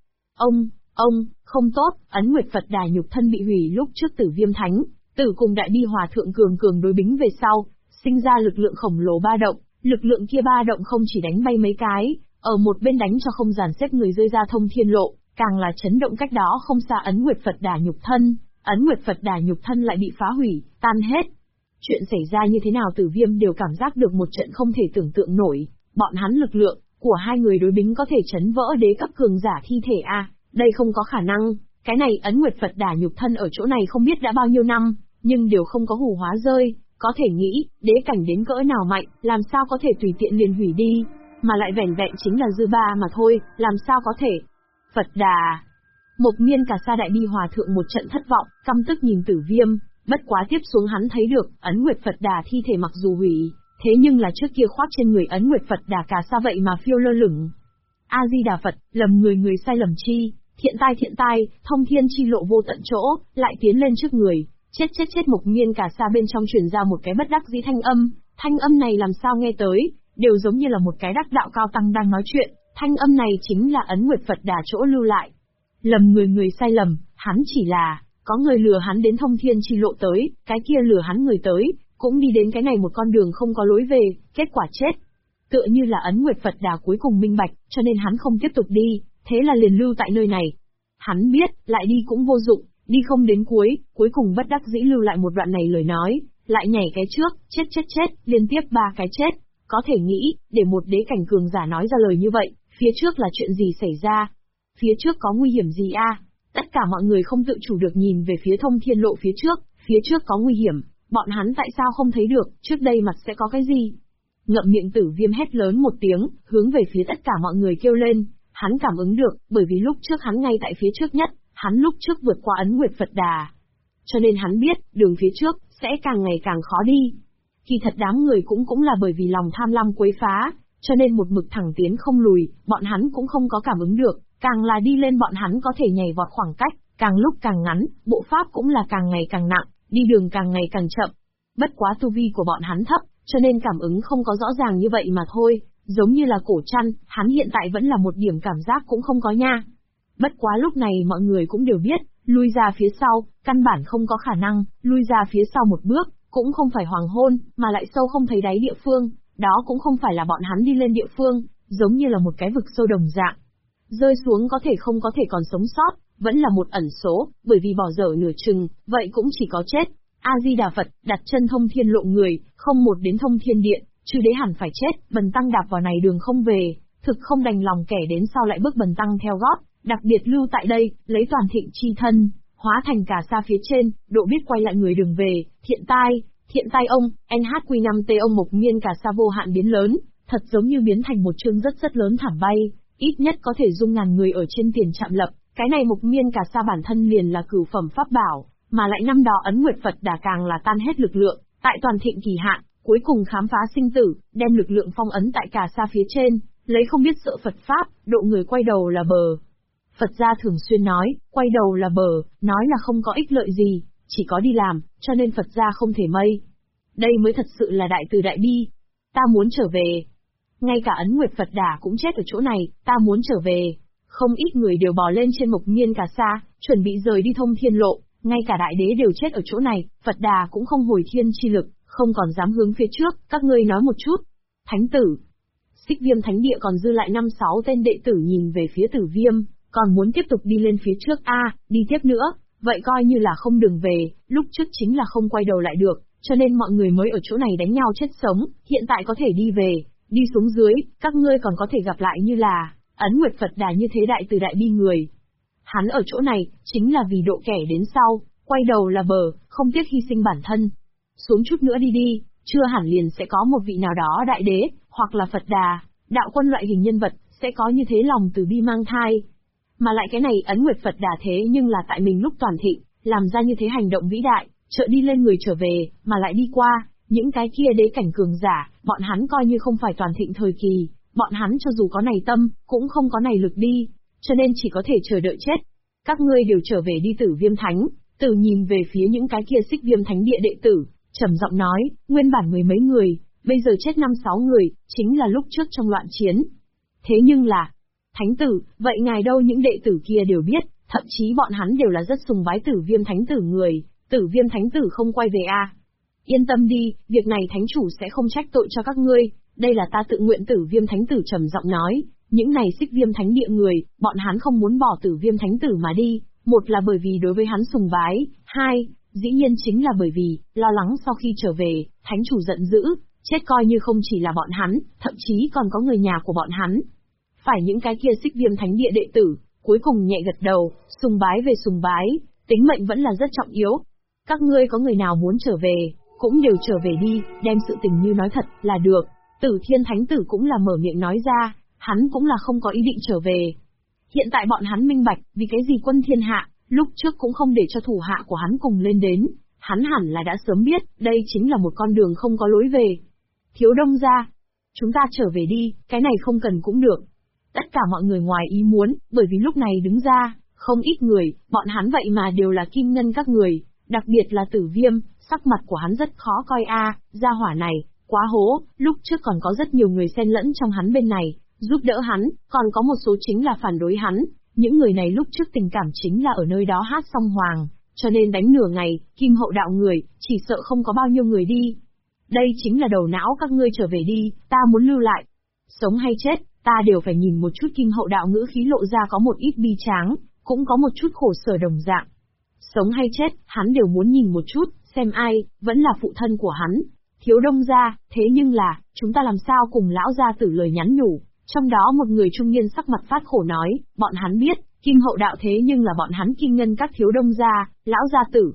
[SPEAKER 1] Ông, không tốt, Ấn Nguyệt Phật Đà nhục thân bị hủy lúc trước Tử Viêm Thánh Tử cùng Đại Bi Hòa Thượng cường đối bính về sau, sinh ra lực lượng khổng lồ ba động, lực lượng kia ba động không chỉ đánh bay mấy cái, ở một bên đánh cho không dàn xếp người rơi ra thông thiên lộ, càng là chấn động cách đó không xa Ấn Nguyệt Phật Đà nhục thân, Ấn Nguyệt Phật Đà nhục thân lại bị phá hủy, tan hết. Chuyện xảy ra như thế nào Tử Viêm đều cảm giác được một trận không thể tưởng tượng nổi, bọn hắn lực lượng của hai người đối bính có thể chấn vỡ đế cấp cường giả thi thể đây không có khả năng, cái này Ấn Nguyệt Phật Đà nhục thân ở chỗ này không biết đã bao nhiêu năm, nhưng đều không có hủ hóa rơi, có thể nghĩ, đế cảnh đến cỡ nào mạnh, làm sao có thể tùy tiện liền hủy đi, mà lại vẻn vẹn chính là dư ba mà thôi, làm sao có thể. Phật Đà. Mộc Miên Cả Sa Đại Bi Hòa Thượng một trận thất vọng, căm tức nhìn Tử Viêm, bất quá tiếp xuống hắn thấy được, Ấn Nguyệt Phật Đà thi thể mặc dù hủy, thế nhưng là trước kia khoác trên người Ấn Nguyệt Phật Đà Cả Sa vậy mà phiêu lơ lửng. A Di Đà Phật, lầm người sai lầm chi, thiện tai, thông thiên chi lộ vô tận chỗ, lại tiến lên trước người, chết Mộc Miên Cả Sa bên trong truyền ra một cái bất đắc dĩ thanh âm này làm sao nghe tới, đều giống như là một cái đắc đạo cao tăng đang nói chuyện, thanh âm này chính là Ấn Nguyệt Phật Đà chỗ lưu lại. Lầm người sai lầm, hắn chỉ là, có người lừa hắn đến thông thiên chi lộ tới, cái kia lừa hắn người tới, cũng đi đến cái này một con đường không có lối về, kết quả chết. Tựa như là Ấn Nguyệt Phật Đà cuối cùng minh bạch, cho nên hắn không tiếp tục đi, thế là liền lưu tại nơi này. Hắn biết, lại đi cũng vô dụng, đi không đến cuối cùng bất đắc dĩ lưu lại một đoạn này lời nói, lại nhảy cái trước, chết, liên tiếp 3 cái chết. Có thể nghĩ, để một đế cảnh cường giả nói ra lời như vậy, phía trước là chuyện gì xảy ra? Phía trước có nguy hiểm gì Tất cả mọi người không tự chủ được nhìn về phía thông thiên lộ phía trước có nguy hiểm, bọn hắn tại sao không thấy được, trước đây mặt sẽ có cái gì? Ngậm miệng Tử Viêm hét lớn một tiếng, hướng về phía tất cả mọi người kêu lên, hắn cảm ứng được, bởi vì lúc trước hắn ngay tại phía trước nhất, hắn lúc trước vượt qua Ấn Nguyệt Phật Đà. Cho nên hắn biết, đường phía trước, sẽ càng ngày càng khó đi. Kỳ thật đám người cũng là bởi vì lòng tham lam quấy phá, cho nên một mực thẳng tiến không lùi, bọn hắn cũng không có cảm ứng được, càng là đi lên bọn hắn có thể nhảy vọt khoảng cách, càng lúc càng ngắn, bộ pháp cũng là càng ngày càng nặng, đi đường càng ngày càng chậm. Bất quá tu vi của bọn hắn thấp, cho nên cảm ứng không có rõ ràng như vậy mà thôi, giống như là Cổ Trăn, hắn hiện tại vẫn là một điểm cảm giác cũng không có nha. Bất quá lúc này mọi người cũng đều biết, lui ra phía sau, căn bản không có khả năng lui ra phía sau một bước, cũng không phải hoàng hôn, mà lại sâu không thấy đáy địa phương, đó cũng không phải là bọn hắn đi lên địa phương, giống như là một cái vực sâu đồng dạng. Rơi xuống có thể không có thể còn sống sót, vẫn là một ẩn số, bởi vì bỏ dở nửa chừng, vậy cũng chỉ có chết. A-di-đà Phật, đặt chân thông thiên lộ người, không một đến thông thiên điện, chư đế hẳn phải chết, bần tăng đạp vào này đường không về, thực không đành lòng kẻ đến sau lại bước bần tăng theo gót, đặc biệt lưu tại đây, lấy toàn thịnh chi thân, hóa thành cả xa phía trên, độ biết quay lại người đường về, thiện tai ông, NHQ5T ông mộc miên cả xa vô hạn biến lớn, thật giống như biến thành một chương rất lớn thảm bay, ít nhất có thể dung ngàn người ở trên tiền chạm lập, cái này mộc miên cả xa bản thân liền là cửu phẩm pháp bảo, mà lại năm đó ấn nguyệt Phật đà càng là tan hết lực lượng, tại toàn thịnh kỳ hạn, cuối cùng khám phá sinh tử, đem lực lượng phong ấn tại cả xa phía trên, lấy không biết sợ Phật Pháp, độ người quay đầu là bờ. Phật gia thường xuyên nói, quay đầu là bờ, nói là không có ích lợi gì, chỉ có đi làm, cho nên Phật gia không thể mây. Đây mới thật sự là đại từ đại bi. Ta muốn trở về. Ngay cả ấn nguyệt Phật đà cũng chết ở chỗ này, ta muốn trở về. Không ít người đều bò lên trên mộc miên cà sa, chuẩn bị rời đi thông thiên lộ, ngay cả đại đế đều chết ở chỗ này, Phật đà cũng không hồi thiên chi lực, không còn dám hướng phía trước, các ngươi nói một chút. Thánh tử. Xích Viêm Thánh Địa còn dư lại 5-6 tên đệ tử nhìn về phía Tử Viêm, còn muốn tiếp tục đi lên phía trước đi tiếp nữa, vậy coi như là không đường về, lúc trước chính là không quay đầu lại được, cho nên mọi người mới ở chỗ này đánh nhau chết sống, hiện tại có thể đi về, đi xuống dưới, các ngươi còn có thể gặp lại như là, ấn nguyệt Phật đà như thế đại từ đại bi người. Hắn ở chỗ này, chính là vì độ kẻ đến sau, quay đầu là bờ, không tiếc hy sinh bản thân. Xuống chút nữa đi, chưa hẳn liền sẽ có một vị nào đó đại đế, hoặc là Phật đà, đạo quân loại hình nhân vật, sẽ có như thế lòng từ bi mang thai. Mà lại cái này ấn nguyệt Phật đà thế nhưng là tại mình lúc toàn thịnh, làm ra như thế hành động vĩ đại, trợ đi lên người trở về, mà lại đi qua, những cái kia đế cảnh cường giả, bọn hắn coi như không phải toàn thịnh thời kỳ, bọn hắn cho dù có này tâm, cũng không có này lực đi, cho nên chỉ có thể chờ đợi chết. Các ngươi đều trở về đi Tử Viêm Thánh, Tử nhìn về phía những cái kia Xích Viêm Thánh Địa đệ tử, trầm giọng nói, nguyên bản 10 mấy người, bây giờ chết 5-6 người, chính là lúc trước trong loạn chiến. Thế nhưng là, Thánh tử, vậy ngài đâu những đệ tử kia đều biết, thậm chí bọn hắn đều là rất sùng bái Tử Viêm Thánh tử người, Tử Viêm Thánh tử không quay về Yên tâm đi, việc này Thánh chủ sẽ không trách tội cho các ngươi, đây là ta tự nguyện. Tử Viêm Thánh tử trầm giọng nói, những này Xích Viêm Thánh Địa người, bọn hắn không muốn bỏ Tử Viêm Thánh tử mà đi, một là bởi vì đối với hắn sùng bái, hai, dĩ nhiên chính là bởi vì, lo lắng sau khi trở về, Thánh chủ giận dữ, chết coi như không chỉ là bọn hắn, thậm chí còn có người nhà của bọn hắn. Phải những cái kia Xích Viêm Thánh Địa đệ tử, cuối cùng nhẹ gật đầu, sùng bái về sùng bái, tính mệnh vẫn là rất trọng yếu. Các ngươi có người nào muốn trở về, cũng đều trở về đi, đem sự tình như nói thật là được. Tử Thiên Thánh tử cũng là mở miệng nói ra, hắn cũng là không có ý định trở về. Hiện tại bọn hắn minh bạch, vì cái gì quân thiên hạ, lúc trước cũng không để cho thủ hạ của hắn cùng lên đến, hắn hẳn là đã sớm biết, đây chính là một con đường không có lối về. Thiếu Đông gia, chúng ta trở về đi, cái này không cần cũng được. Tất cả mọi người ngoài ý muốn, bởi vì lúc này đứng ra, không ít người, bọn hắn vậy mà đều là kim ngân các người, đặc biệt là Tử Viêm, sắc mặt của hắn rất khó coi gia hỏa này, quá hố, lúc trước còn có rất nhiều người xen lẫn trong hắn bên này, giúp đỡ hắn, còn có một số chính là phản đối hắn, những người này lúc trước tình cảm chính là ở nơi đó hát song hoàng, cho nên đánh nửa ngày, Kim Hậu đạo người, chỉ sợ không có bao nhiêu người đi. Đây chính là đầu não, các ngươi trở về đi, ta muốn lưu lại. Sống hay chết, ta đều phải nhìn một chút. Kim Hậu đạo ngữ khí lộ ra có một ít bi tráng, cũng có một chút khổ sở đồng dạng. Sống hay chết, hắn đều muốn nhìn một chút, xem ai, vẫn là phụ thân của hắn. Thiếu Đông gia, thế nhưng là, chúng ta làm sao cùng lão gia tử lời nhắn nhủ. Trong đó một người trung niên sắc mặt phát khổ nói, bọn hắn biết, Kim Hậu đạo thế nhưng là bọn hắn Kim Ngân các thiếu Đông gia, lão gia tử,